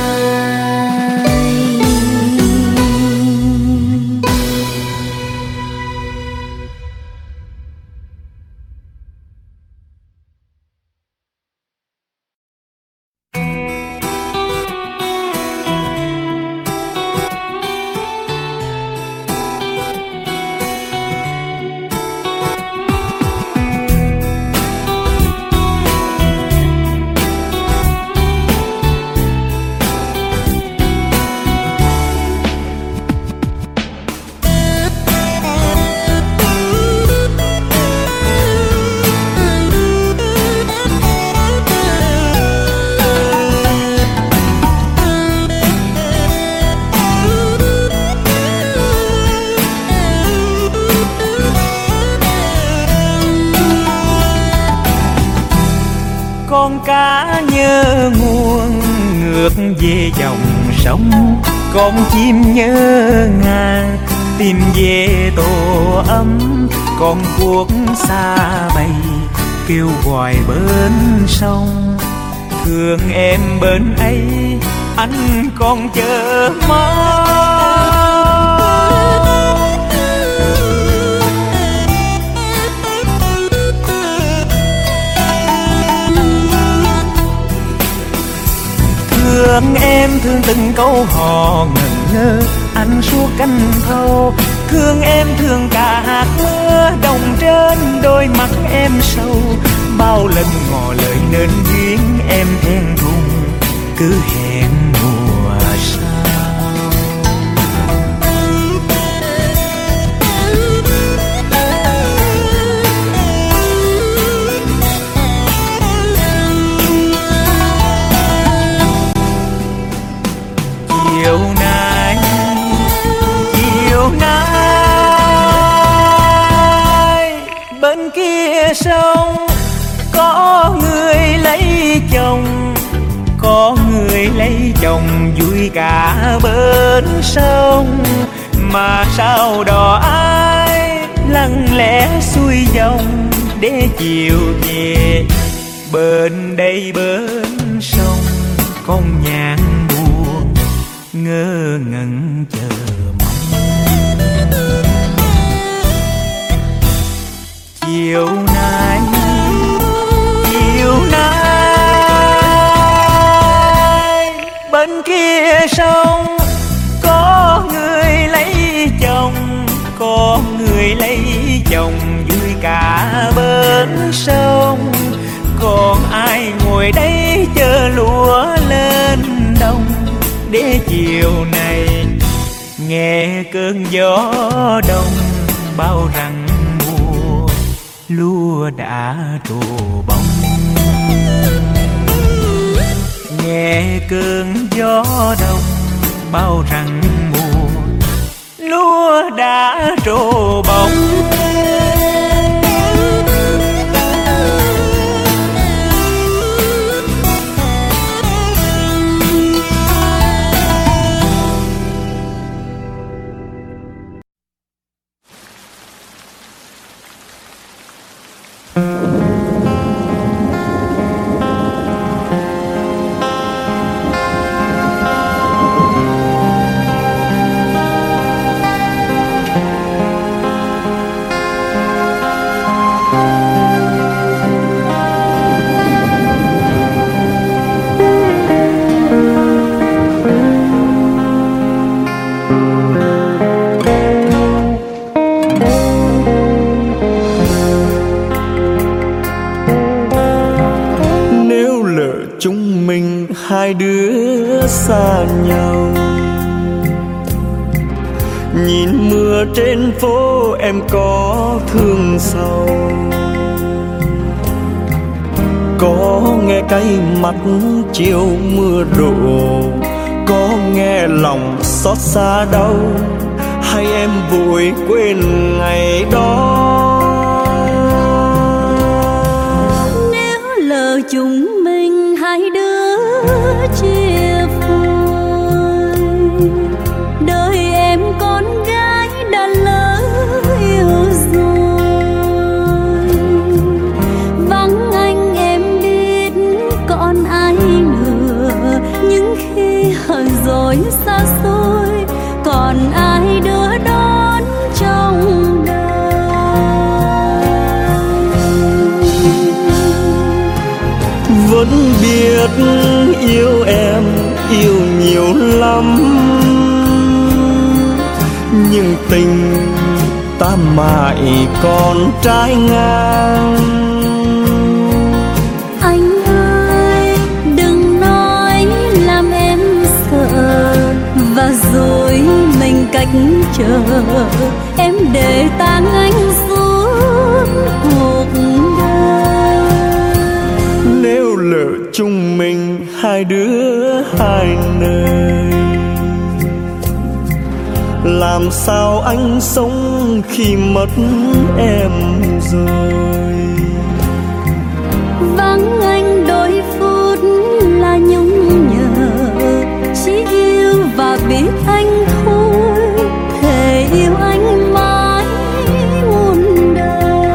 [SPEAKER 2] Con cá nhớ nguồn ngược về dòng sông, con chim nhớ ngàn tìm về tổ ấm. Con cuốc xa bay kêu gọi bên sông, thương em bên ấy anh còn chờ mong. Thương em thương từng câu hò ngẩn ngơ anh suốt canh thâu. Thương em thương cả hạt mưa đồng trên đôi mắt em sâu. Bao lần ngỏ lời nên duyên em thẹn thùng cứ hẹn mùa sau. Chiều nay, chiều nay bên kia sông có người lấy chồng, có người lấy chồng vui cả bên sông. Mà sao đò ai lặng lẽ xuôi dòng để chiều về bên đây bên sông. Con nhạn buồn ngơ ngẩn chờ mong. Chiều nay, chiều nay bên kia sông có người lấy chồng, có người lấy chồng vui cả bên sông. Còn ai ngồi đây chờ lúa lên đồng để chiều này nghe cơn gió đông bao rằng mùa lúa đã trổ bông. Nghe cơn gió đông bao rằng mùa lúa đã trổ bông.
[SPEAKER 3] Hai đứa xa nhau, nhìn mưa trên phố em có thương sầu. Có nghe cay mắt chiều mưa đổ, có nghe lòng xót xa đau, hay em vội quên ngày đó.
[SPEAKER 4] Nếu lỡ chúng mình hai đứa chia phôi, đời em con gái đã lỡ yêu rồi. Vắng anh em biết còn ai nữa, nhưng khi hờn dỗi xa xôi còn ai đưa đón trong đời.
[SPEAKER 3] Vẫn biết yêu em yêu nhiều lắm, nhưng tình ta mãi còn trái ngang.
[SPEAKER 4] Anh ơi đừng nói làm em sợ, và rồi mình cách chờ em để tang anh suốt cuộc đời.
[SPEAKER 3] Nếu lỡ chung mình hai đứa hai nơi, làm sao anh sống khi mất em rồi.
[SPEAKER 4] Vắng anh đôi phút là nhung nhớ, chỉ yêu và biết anh thôi, thề yêu anh mãi muôn đời.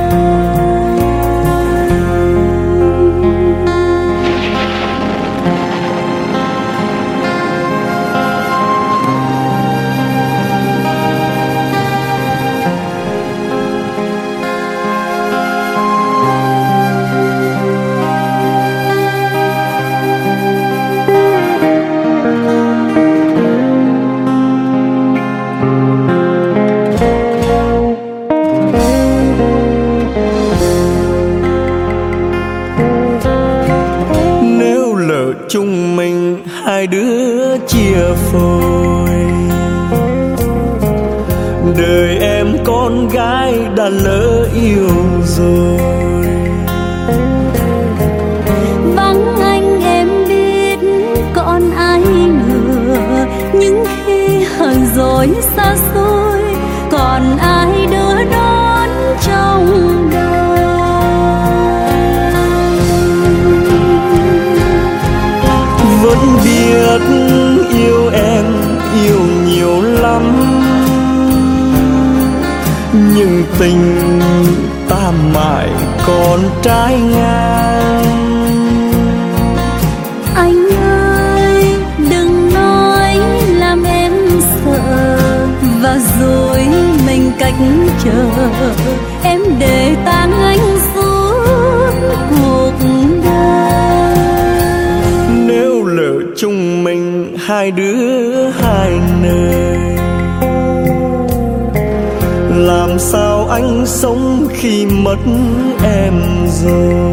[SPEAKER 3] chúng mình hai đứa chia phôi. Đời em con gái đã lỡ yêu rồi.
[SPEAKER 4] Vắng anh em biết còn ai nữa, những khi hờn dỗi xa xôi còn ai đưa đón trong đời.
[SPEAKER 3] Vẫn biết yêu em yêu nhiều lắm, nhưng tình ta mãi còn trái ngang.
[SPEAKER 4] Anh ơi đừng nói làm em sợ, và rồi mình cách chờ em để tan anh suốt cuộc đời.
[SPEAKER 3] Nếu lỡ chúng mình hai đứa hai nơi, làm sao anh sống khi mất em rồi.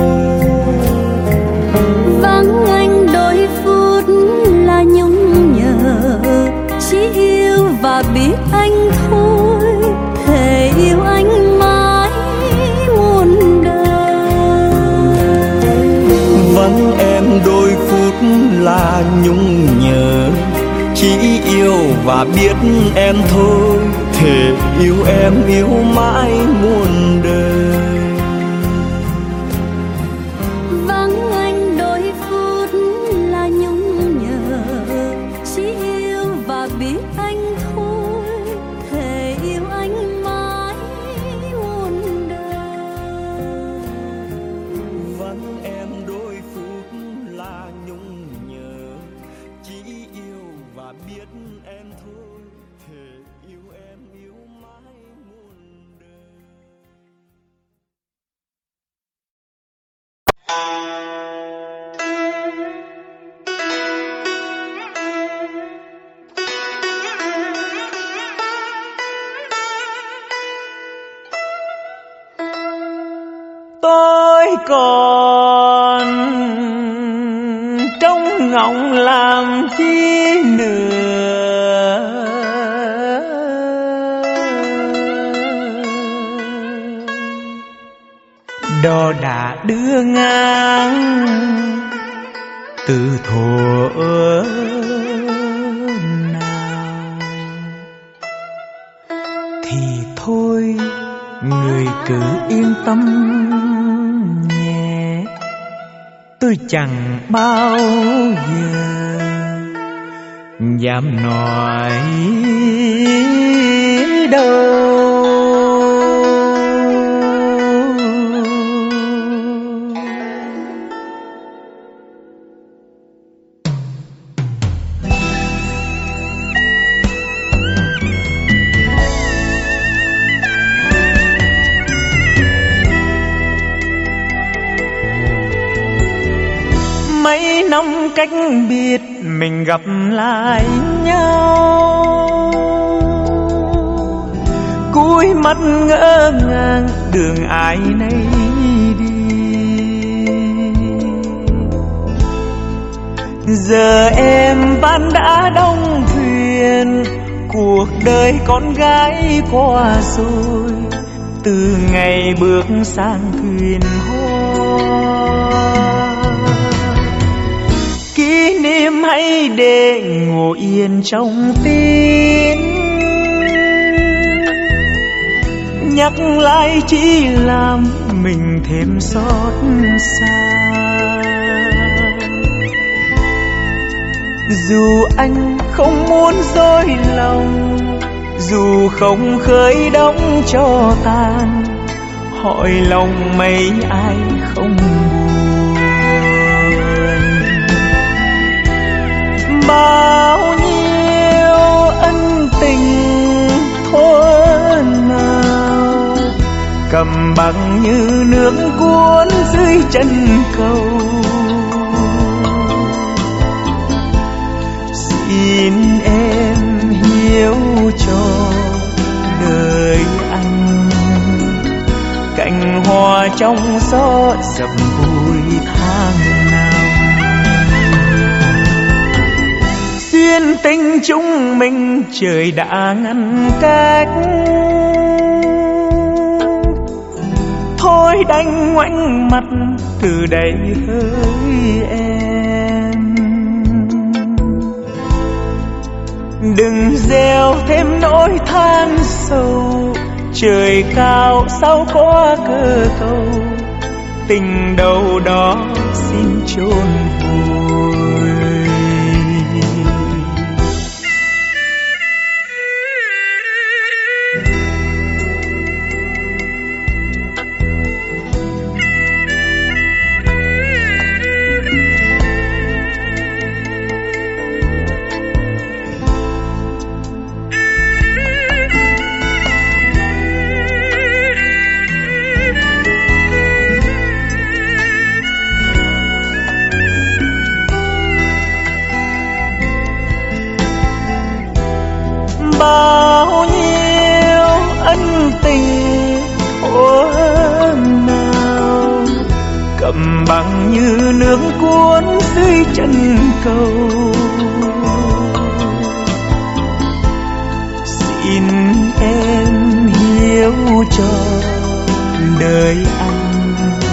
[SPEAKER 4] Vắng anh đôi phút là nhung nhớ, chỉ yêu và biết anh thôi, thề yêu anh mãi muôn đời.
[SPEAKER 3] Vắng em đôi phút là nhung nhớ, chỉ yêu và biết em thôi, thề yêu em yêu mãi muôn đời.
[SPEAKER 4] Vắng anh đôi phút là nhung nhớ, chỉ yêu và biết anh thôi, thề yêu anh mãi muôn đời.
[SPEAKER 3] Vắng em đôi phút là nhung nhớ, chỉ yêu và biết em thôi, thề yêu em yêu mãi muôn đời.
[SPEAKER 2] Tôi còn trông ngóng làm chi nữa, đò đã đưa ngang từ thuở nào. Thì thôi người cứ yên tâm nhé, tôi chẳng bao giờ dám nói đâu. Mấy năm cách biệt mình gặp lại nhau, cúi mắt ngỡ ngàng đường ai nấy đi. Giờ em van đã đóng thuyền, cuộc đời con gái qua rồi, từ ngày bước sang thuyền hoa. Kỷ niệm hãy để ngồi yên trong tim, nhắc lại chỉ làm mình thêm xót xa. Dù anh không muốn dối lòng, dù không khơi đóng cho tàn, hỏi lòng mấy ai không buồn. Bao nhiêu ân tình thuở nào, cầm bằng như nước cuốn dưới chân cầu. Xin em hiểu cho đời anh, cành hoa trong gió dập vui tháng năm. duyên tình chúng mình trời đã ngăn cách, thôi đành ngoảnh mặt từ đây hỡi em. Đừng gieo thêm nỗi than sầu, trời cao sao có cơ cầu, tình đâu đó xin chôn vùi. Bao nhiêu ân tình thuở nào cầm bằng như nước cuốn dưới chân cầu, xin em hiểu cho đời anh,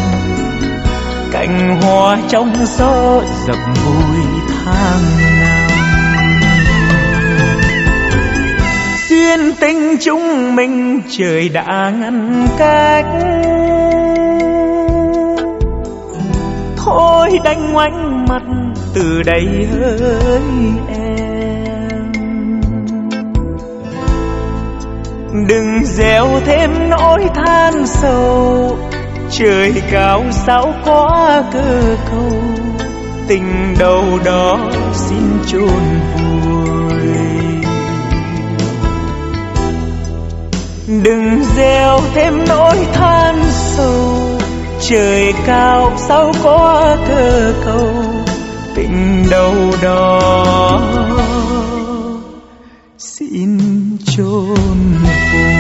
[SPEAKER 2] cành hoa trong gió dập vùi tháng năm. Duyên tình chúng mình trời đã ngăn cách, thôi đành ngoảnh mặt từ đây hỡi em. Đừng gieo thêm nỗi than sầu, trời cao sao có cơ cầu, tình đâu đó xin chôn vùi. Đừng gieo thêm nỗi than sầu, trời cao sao có cơ cầu, tình đâu đó xin chôn vùi.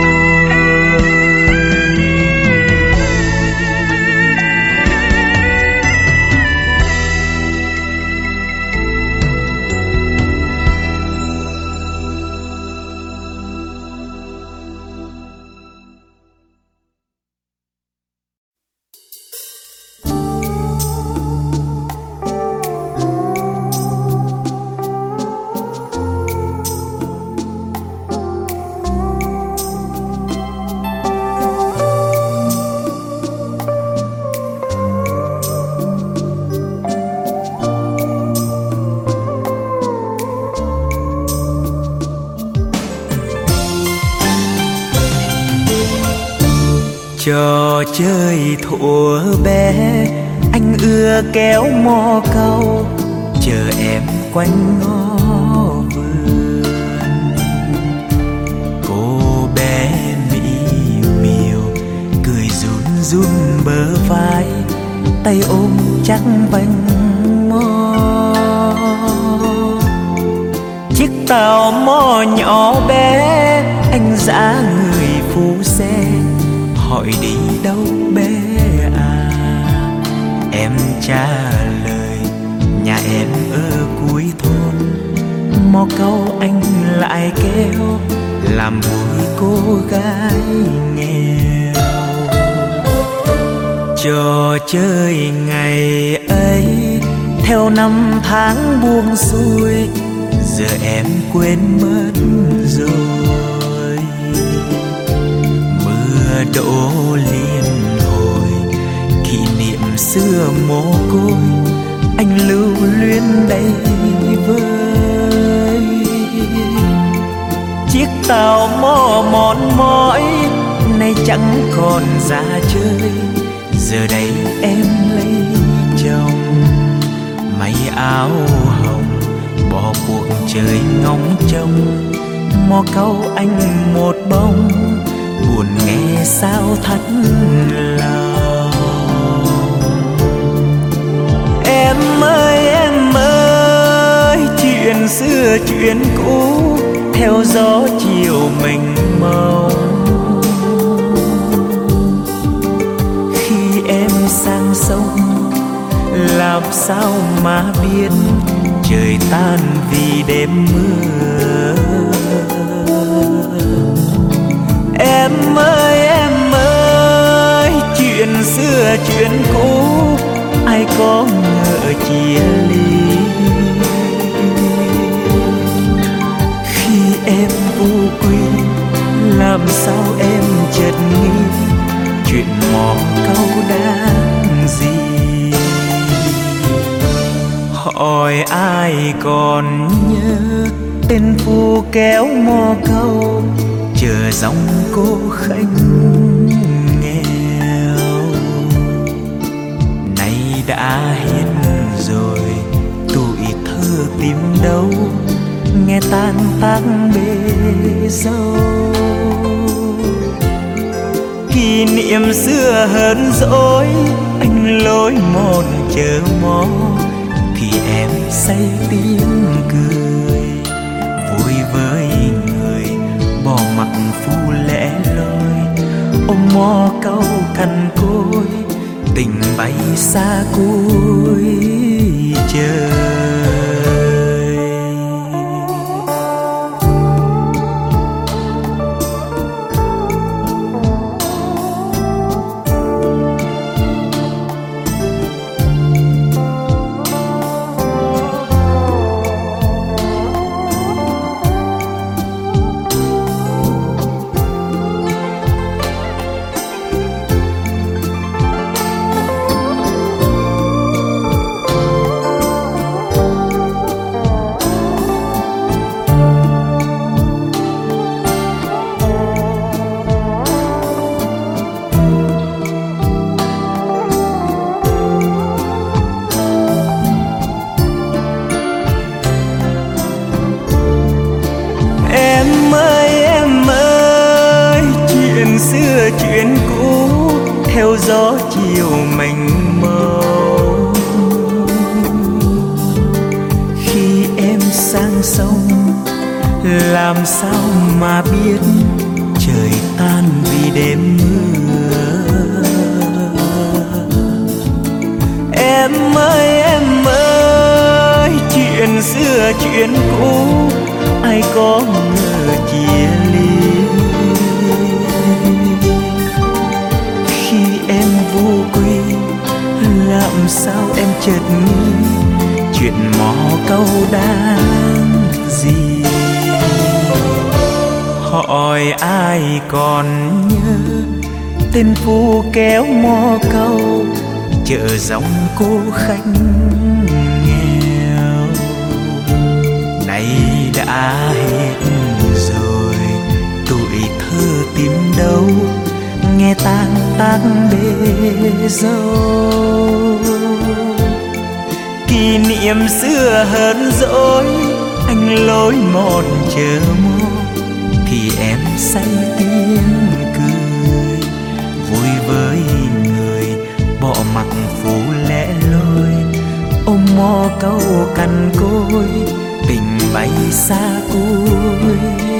[SPEAKER 2] Trò chơi thuở bé anh ưa kéo mò câu, chờ em quanh ngõ vườn. Cô bé mỹ miều cười run run bờ vai, tay ôm chắc vành mò. Chiếc tàu mò nhỏ bé anh dã người phu xe, hỏi đi đâu bé à? Em trả lời nhà em ở cuối thôn, mò câu anh lại kêu làm vui cô gái nghèo. Trò chơi ngày ấy theo năm tháng buông xuôi, giờ em quên mất rồi. Mưa đổ liên hồi kỷ niệm xưa mồ côi, anh lưu luyến đây với chiếc tàu mò mòn mỏi nay chẳng còn ra chơi. Giờ đây em lấy chồng, may áo hồng bỏ cuộc trời ngóng trông, mò câu anh một bông buồn nghe sao thắt lòng. Em ơi em ơi, chuyện xưa chuyện cũ theo gió chiều mình mong. Khi em sang sông làm sao mà biết trời tan vì đêm mưa. Em ơi em ơi, chuyện xưa chuyện cũ ai có ngờ chia ly. Khi em vô quy làm sao em chợt nghĩ chuyện mò câu đáng gì. Hỏi ai còn nhớ tên phu kéo mò câu chờ dòng cô khách nghèo. Nay đã hết rồi tuổi thơ tìm đâu, nghe tan tác bể dâu. Kỷ niệm xưa hờn dỗi anh lối mòn chờ mò, thì em say tiếng cười vui với người bỏ mặc phu lẻ loi. Ôm mò câu cằn côi tình bay xa cuối trời. Chuyện cũ theo gió chiều mênh mông. Khi em sang sông làm sao mà biết trời tan vì đêm mưa. Em ơi em ơi, chuyện xưa chuyện cũ ai có ngờ chia ly. Em vô quy làm sao em chợt nghĩ chuyện mò câu đáng gì. Hỏi ai còn nhớ tên phu kéo mò câu chợ dòng cô khách nghèo. Nay đã hết rồi tuổi thơ tìm đâu, nghe tan tác bể dâu. Kỷ niệm xưa hờn dỗi anh lối mòn chờ mong, thì em say tiếng cười vui với người bỏ mặc phố lẻ loi. Ôm mò câu cằn côi tình bay xa cuối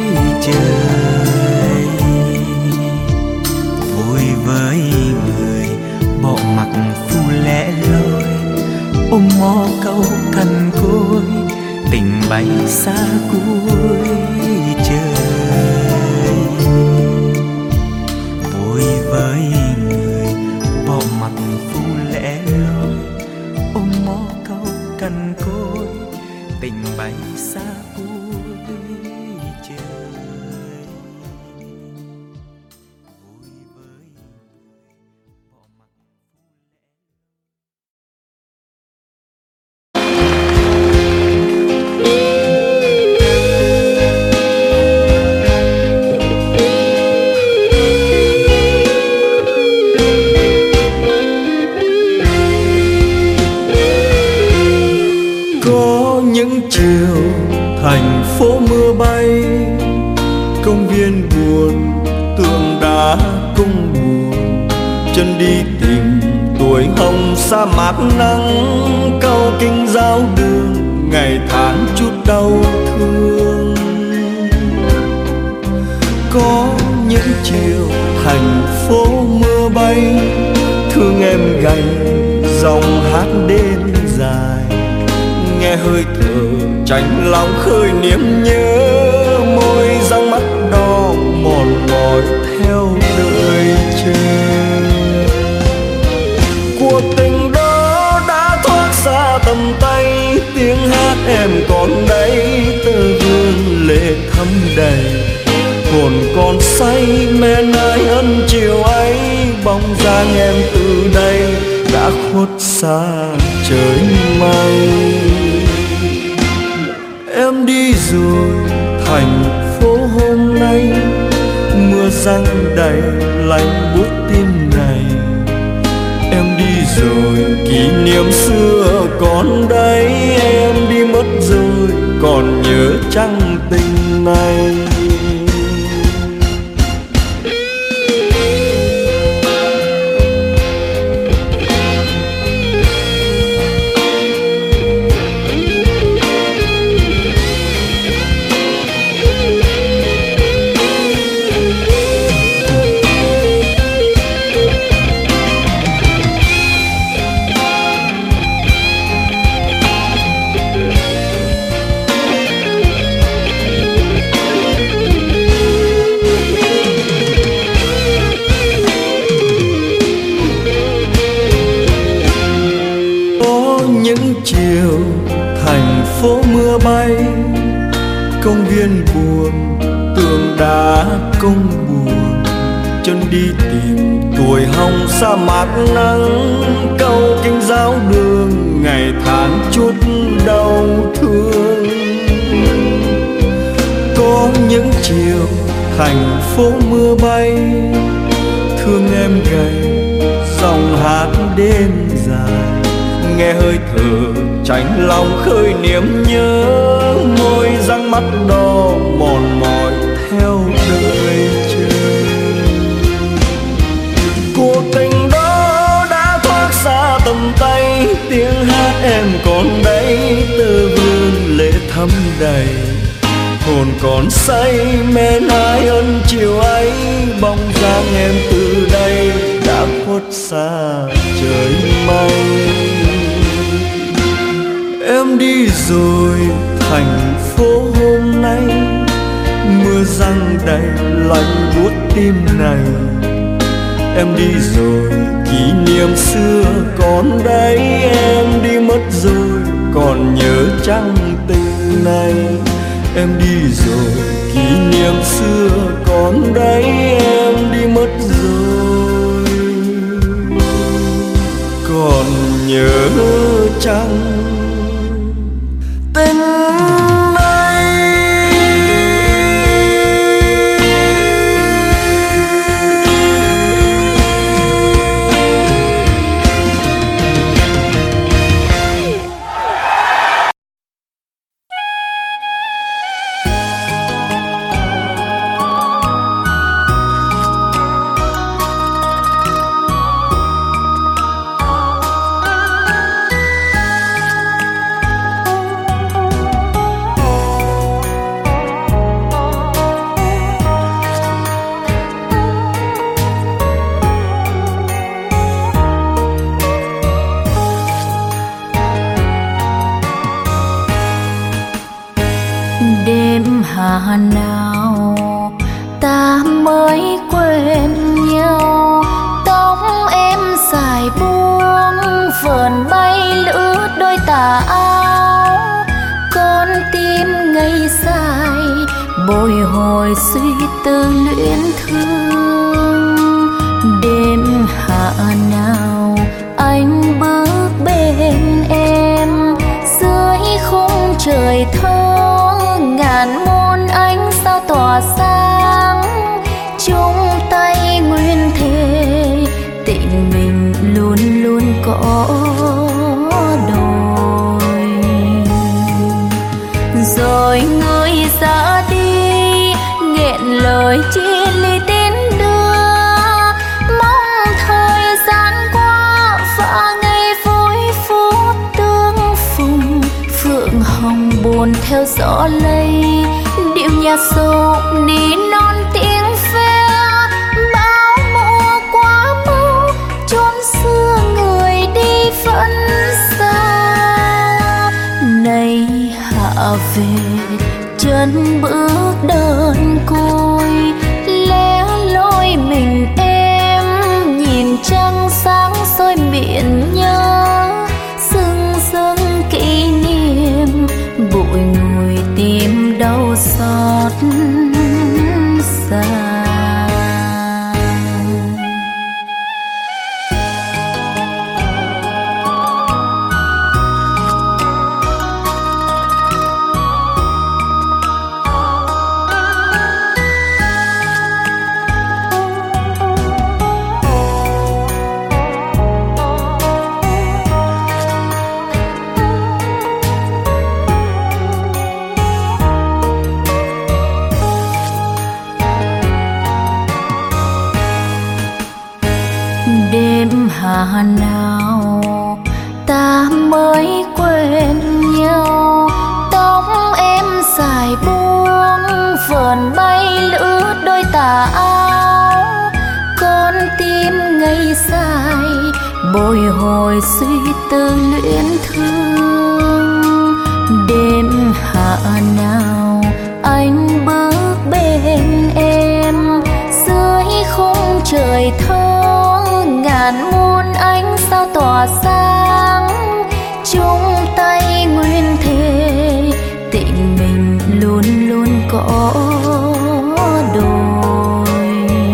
[SPEAKER 2] trời. Vui với người bỏ mặc phu lẻ loi, ôm mò câu cằn côi tình bay xa cuối trời. Vui với người bỏ mặc phu lẻ loi, ôm mò câu cằn côi tình bay xa cuối trời.
[SPEAKER 3] Thành phố mưa bay, công viên buồn, tượng đá cũng buồn. Chân đi tìm tuổi hồng sa mát nắng, câu kinh giao đường, ngày tháng chút đau thương. Có những chiều thành phố mưa bay, thương em gầy dòng hát đêm dài. Nghe
[SPEAKER 2] nghe hơi thở chạnh lòng khơi niềm nhớ, môi răng mắt đỏ mòn mỏi theo đợi chờ. Cuộc tình đó đã thoát xa tầm tay, tiếng hát em còn đây, tơ vương lệ thấm đầy. Hồn còn say mê nơi ân chiều ấy, bóng dáng em từ đây đã khuất xa trời mây. Em đi rồi thành phố hôm nay, mưa giăng đầy lạnh buốt tim này. Em đi rồi kỷ niệm xưa còn đây, em đi mất rồi còn nhớ chăng tình này. Chiều thành phố mưa bay, công viên buồn tường đá công buồn. Chân đi tìm tuổi hồng sa mạc nắng, câu kinh giáo đường ngày tháng chút đau thương. Có những chiều thành phố mưa bay, thương em gầy dòng hát đêm dài. Nghe hơi thở chạnh lòng khơi niềm nhớ, môi răng mắt đỏ mòn mỏi theo đợi chờ. Cuộc tình đó đã thoát xa tầm tay, tiếng hát em còn đây, tơ vương lệ thấm đầy. Hồn còn say mê nái ân chiều ấy, bóng dáng em từ đây đã khuất xa trời mây. Em đi rồi thành phố hôm nay, mưa giăng đầy lạnh buốt tim này. Em đi rồi kỷ niệm xưa còn đây, em đi mất rồi còn nhớ chăng tình này. Em đi rồi kỷ niệm xưa còn đây, em đi mất rồi còn nhớ chăng tình này.
[SPEAKER 1] Đêm hà nào ta mới quên nhau, tóc em dài buông vờn bay lướt đôi tà áo. Con tim ngây dài bồi hồi suy tư luyến thương. Đêm hạ nào anh bước bên em, dưới khung trời thơ ngàn muôn ánh sao tỏa sáng. Chung tay nguyên thề tình mình luôn luôn có đôi. Rồi người ra đi nghẹn lời chia ly đến đưa, mong thời gian qua và ngày vui phút tương phùng. Phượng hồng buồn theo gió lây, điệu nhạc sâu ní non tiếng ve. Bao mùa quá mau chốn xưa người đi vẫn xa, này về chân bước đơn côi, lẻ loi mình em nhìn trăng sáng soi biển nhớ, sưng sưng kỷ niệm bụi ngùi tìm đau xót xa. Đêm hà nào ta mới quen nhau, tóc em dài buông vờn bay lướt đôi tà áo, con tim ngây dài bồi hồi suy tư luyến thương. Đêm hạ nào anh bước bên em dưới khung trời thơ, ngàn muôn ánh sao tỏa sáng, chung tay nguyên thề tình mình luôn luôn có đôi.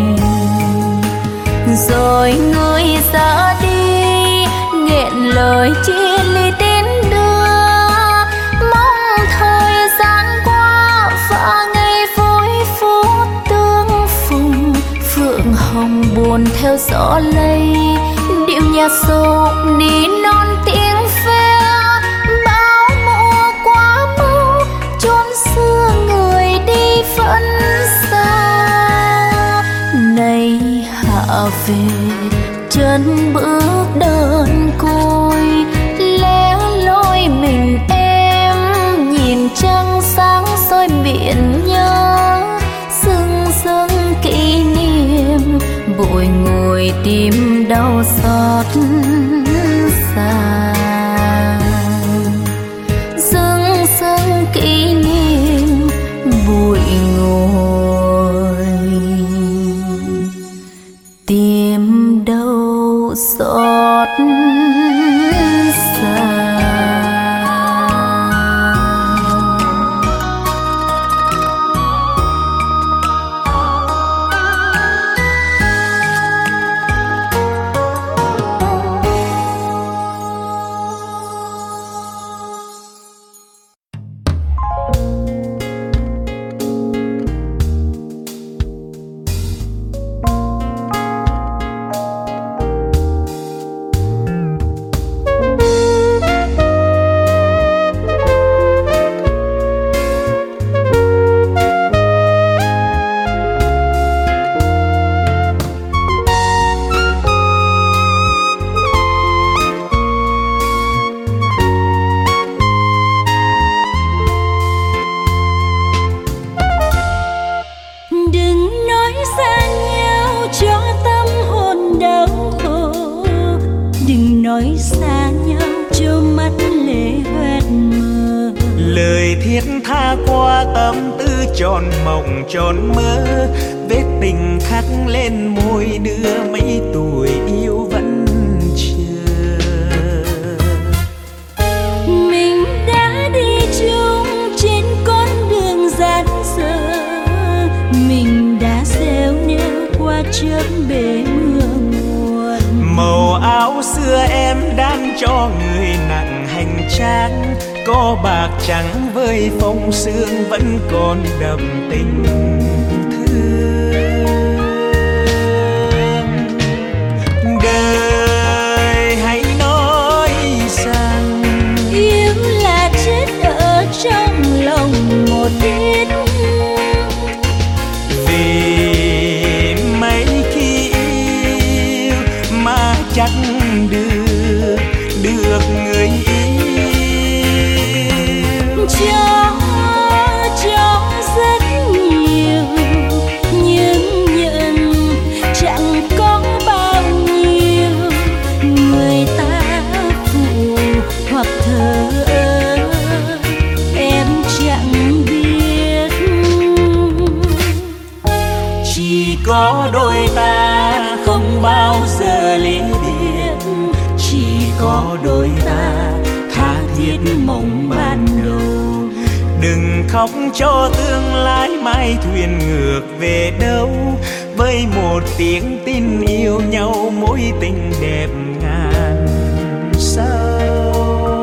[SPEAKER 1] Rồi người ra đi nghẹn lời chia ly đến đưa, mong thời gian qua và ngày vui phút tương phùng, phượng hồng buồn theo gió lây, điệu nhạc sâu ní non tiếng ve, bao mùa quá mau chốn xưa người đi vẫn xa. Nay hạ về chân bước đơn côi, lẻ loi mình em nhìn trăng sáng soi biển nhớ, sưng sưng kỷ niệm bụi ngùi tìm đau xót xa. Sưng sưng kỷ niệm bụi ngùi tìm đau xót xa.
[SPEAKER 2] Tròn mộng tròn mơ, vết tình khắc lên môi đưa mấy tuổi yêu vẫn chờ.
[SPEAKER 4] Mình đã đi chung trên con đường gian dở, mình đã gieo nêu qua chớp bể mưa nguồn.
[SPEAKER 2] Màu áo xưa em đang cho người nặng hành trang, có bạc trắng với phong sương vẫn còn đậm tình thương. Đời hãy nói rằng
[SPEAKER 4] yêu là chết ở trong lòng một thiết,
[SPEAKER 2] vì mấy khi yêu mà chắc được được người yêu.
[SPEAKER 4] Cho cho rất nhiều
[SPEAKER 2] có đôi ta không bao giờ ly biệt, chỉ có đôi ta tha thiết mộng ban đầu. Đừng khóc cho tương lai mai thuyền ngược về đâu, với một tiếng tin yêu nhau mối tình đẹp ngàn sao.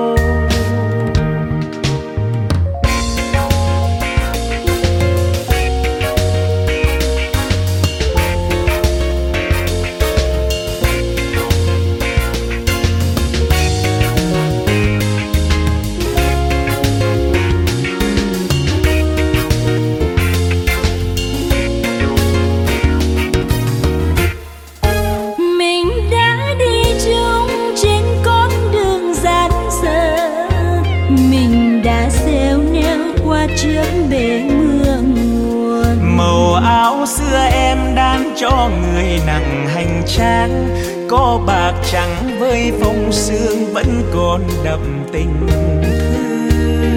[SPEAKER 4] trước bể mưa nguồn.
[SPEAKER 2] Màu áo xưa em đan cho người nặng hành trang, có bạc trắng với phong sương vẫn còn đậm tình thương.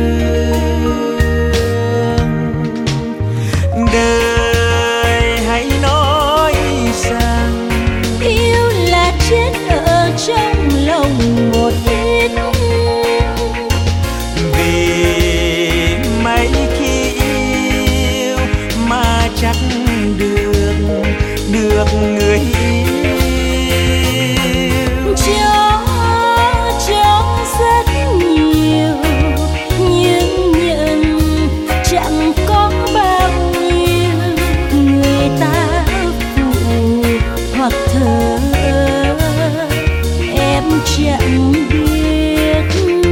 [SPEAKER 2] Đời hãy nói rằng
[SPEAKER 4] yêu là chết ở trong lòng một ít,
[SPEAKER 2] vì mấy khi yêu mà chắc được được người yêu.
[SPEAKER 4] Cho trong rất nhiều nhưng nhận chẳng có bao nhiêu, người ta phụ hoặc thờ em chẳng biết.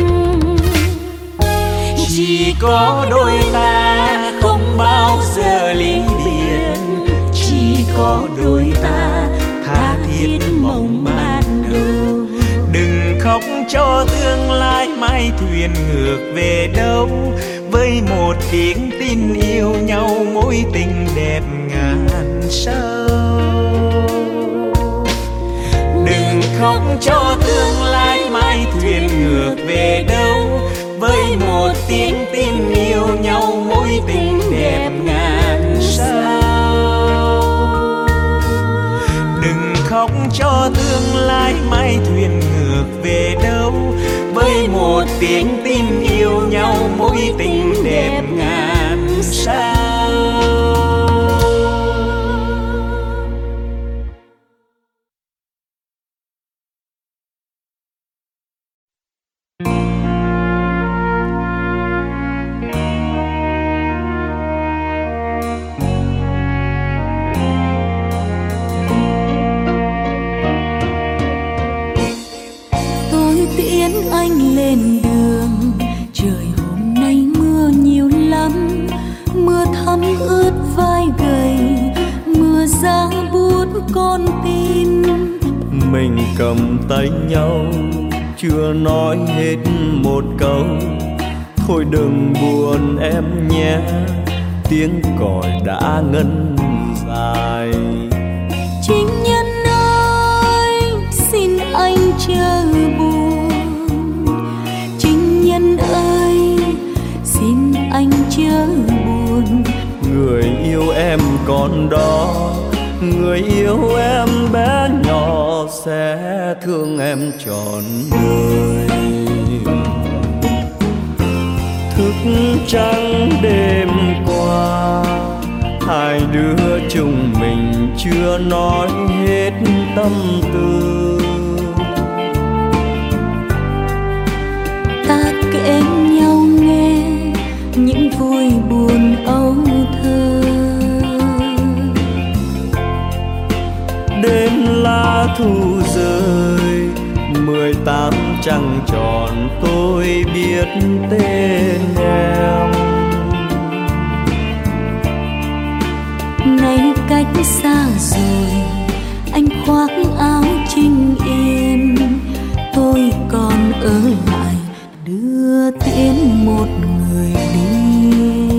[SPEAKER 2] Chỉ có đôi ta không bao giờ ly biệt, chỉ có đôi ta tha thiết mong ban đầu. Đừng khóc cho tương lai mai thuyền ngược về đâu, với một tiếng tin yêu nhau mối tình đẹp ngàn sao. Đừng khóc cho tương lai mai thuyền ngược về đâu, với một tiếng tin yêu nhau mối tình đẹp ngàn sao. Đừng khóc cho tương lai mai thuyền ngược về đâu, với một tiếng tin yêu nhau mối tình đẹp ngàn sao.
[SPEAKER 4] Anh lên đường, trời hôm nay mưa nhiều lắm, mưa thấm ướt vai gầy, mưa giá buốt con tim.
[SPEAKER 3] Mình cầm tay nhau chưa nói hết một câu, thôi đừng buồn em nhé, tiếng còi đã ngân dài.
[SPEAKER 4] Chính nhân ơi xin anh chờ buồn, ơi xin anh chớ buồn.
[SPEAKER 3] Người yêu em còn đó, người yêu em bé nhỏ sẽ thương em trọn đời. Thức trắng đêm qua, hai đứa chúng mình chưa nói hết tâm tư.
[SPEAKER 4] Kể nhau nghe những vui buồn âu thơ.
[SPEAKER 3] Đêm lá thu rơi, mười tám trăng tròn tôi biết tên em.
[SPEAKER 4] Nay cách xa rồi, anh khoác áo trinh yên, tôi còn ở lại đưa tiễn một người đi.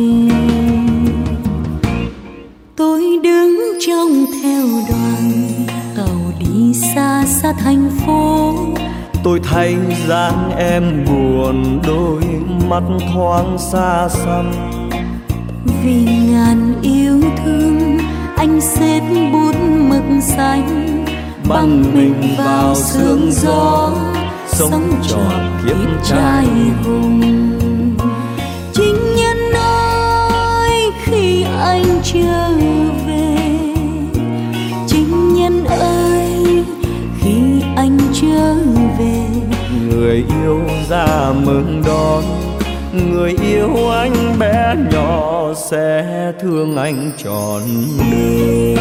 [SPEAKER 4] Tôi đứng trông theo đoàn tàu đi xa xa thành phố.
[SPEAKER 3] Tôi thấy dáng em buồn, đôi mắt thoáng xa xăm.
[SPEAKER 4] Vì ngàn yêu thương anh xếp bút mực xanh, bằng mình vào sương gió, sống trọn kiếp trai hùng. Chính nhân ơi khi anh trở về, chính nhân ơi khi anh trở về.
[SPEAKER 2] Người yêu ra mừng đón, người yêu anh bé nhỏ sẽ thương anh trọn đời.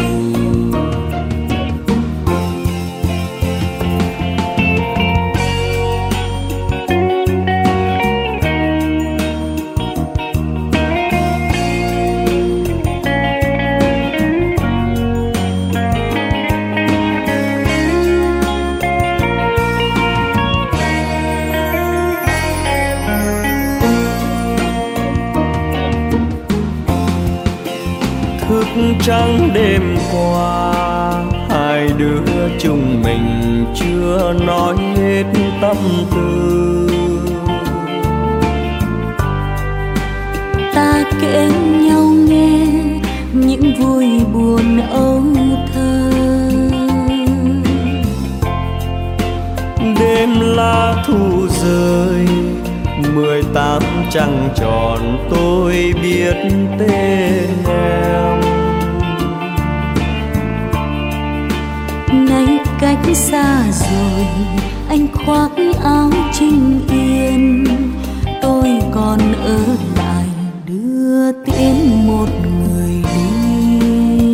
[SPEAKER 2] Thức trắng đêm qua, hai đứa chúng mình chưa nói hết tâm tư.
[SPEAKER 4] Ta kể nhau nghe những vui buồn âu thơ.
[SPEAKER 2] Đêm lá thu rơi, mười tám trăng tròn tôi biết tên em.
[SPEAKER 4] Nay cách xa rồi, anh khoác áo trinh yên, tôi còn ở lại đưa tiễn một người đi.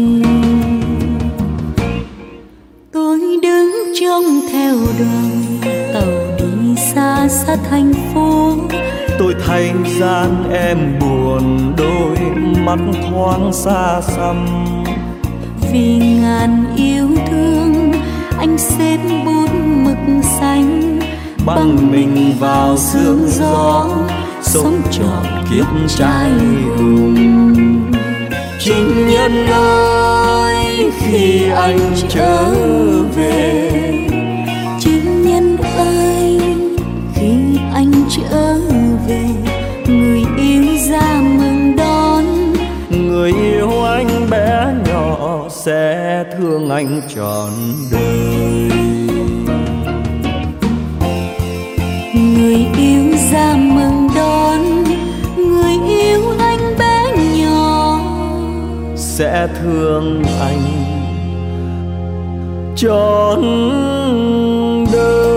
[SPEAKER 4] Tôi đứng trông theo đoàn tàu đi xa xa thành phố.
[SPEAKER 2] Tôi thấy gian em buồn, đôi mắt thoáng xa xăm.
[SPEAKER 4] Vì ngàn yêu thương, anh xếp bút mực xanh,
[SPEAKER 2] băng mình vào sương gió, sống trọn kiếp trai hùng. Chính nhân ơi khi anh trở về,
[SPEAKER 4] chính nhân ơi khi anh trở về. Người yêu ra mừng đón,
[SPEAKER 2] người yêu anh bé nhỏ sẽ thương anh trọn đời.
[SPEAKER 4] Người yêu ra mừng đón, người yêu anh bé nhỏ
[SPEAKER 2] sẽ thương anh trọn đời.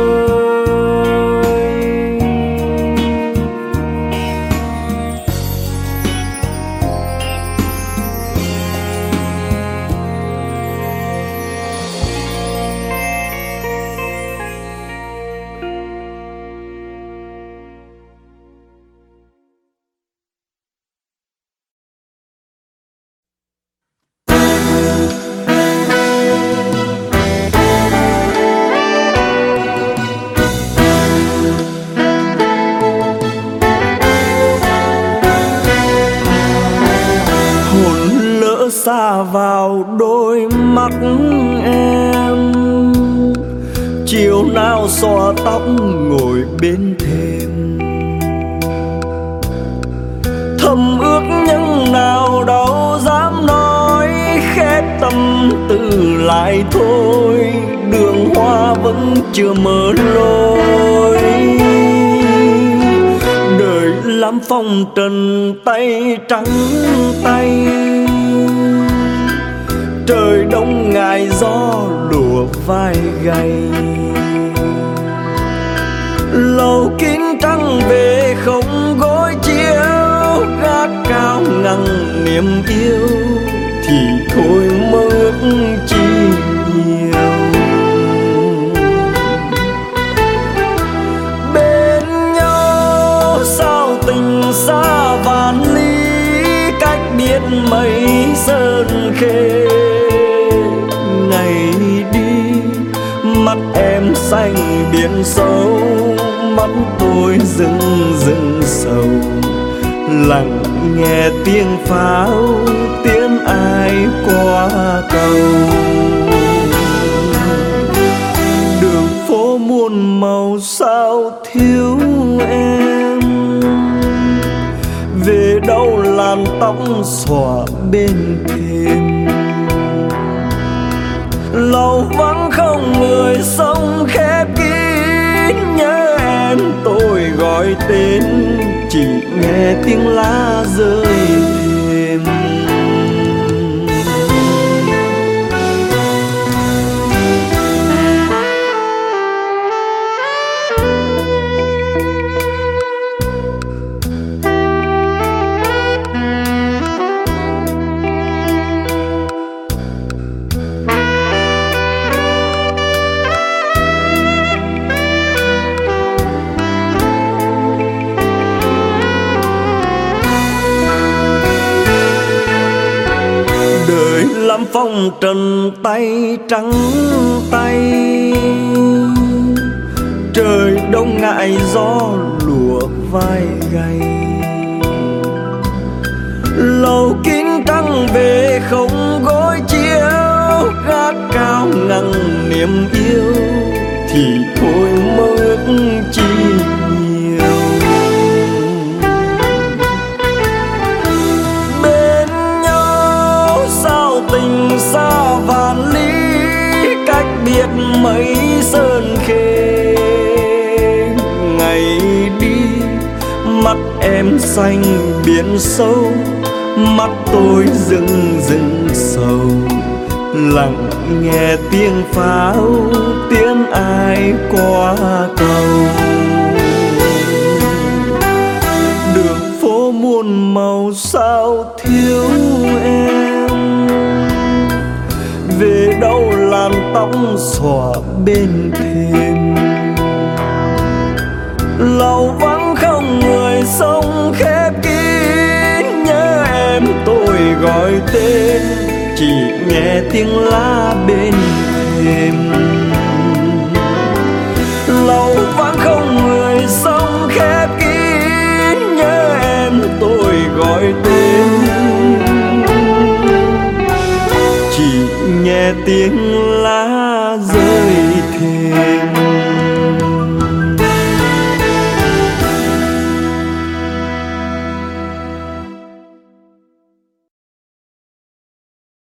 [SPEAKER 2] Xa vào đôi mắt em, chiều nào xõa tóc ngồi bên thềm. Thầm ước nhưng nào đâu dám nói, khép tâm tư lại thôi. Đường hoa vẫn chưa mở lối, đời lắm phong trần tay trắng tay. Trời đông ngài gió lùa vai gầy, lầu kín trăng về không gối chiếu. Gác cao ngăn niềm yêu thì thôi mơ ước chi nhiều. Bên nhau sao tình xa vạn ly, cách biệt mấy sơn khê. Ngày đi mắt em xanh biển sâu, mắt tôi rưng rưng sầu. Lặng nghe tiếng pháo tiễn ai qua cầu. Đường phố muôn màu sao thiếu em, về đâu làn tóc xõa bên thềm. Lầu vắng không người sông khép kín, nhớ em tôi gọi tên chỉ nghe tiếng lá rơi thềm. Lắm phong trần tay trắng tay, trời đông ngại gió lùa vai gầy. Lầu kín trăng về không gối chiếu, gác cao ngăn niềm yêu thì thôi mơ ước chi nhiều. Bên nhau sao tình xa vạn lý, cách biệt mấy sơn khê. Ngày đi mắt em xanh biển sâu, mắt tôi rưng rưng sầu, lặng nghe tiếng pháo tiếng ai qua cầu. Đường phố muôn màu sao thiếu em, về đâu làn tóc xõa bên thềm. Lầu vắng không người sông khép kín, nhớ em tôi gọi tên chỉ nghe tiếng lá bên thềm. Lầu vắng không người sông khép kín, nhớ em tôi gọi tên chỉ nghe tiếng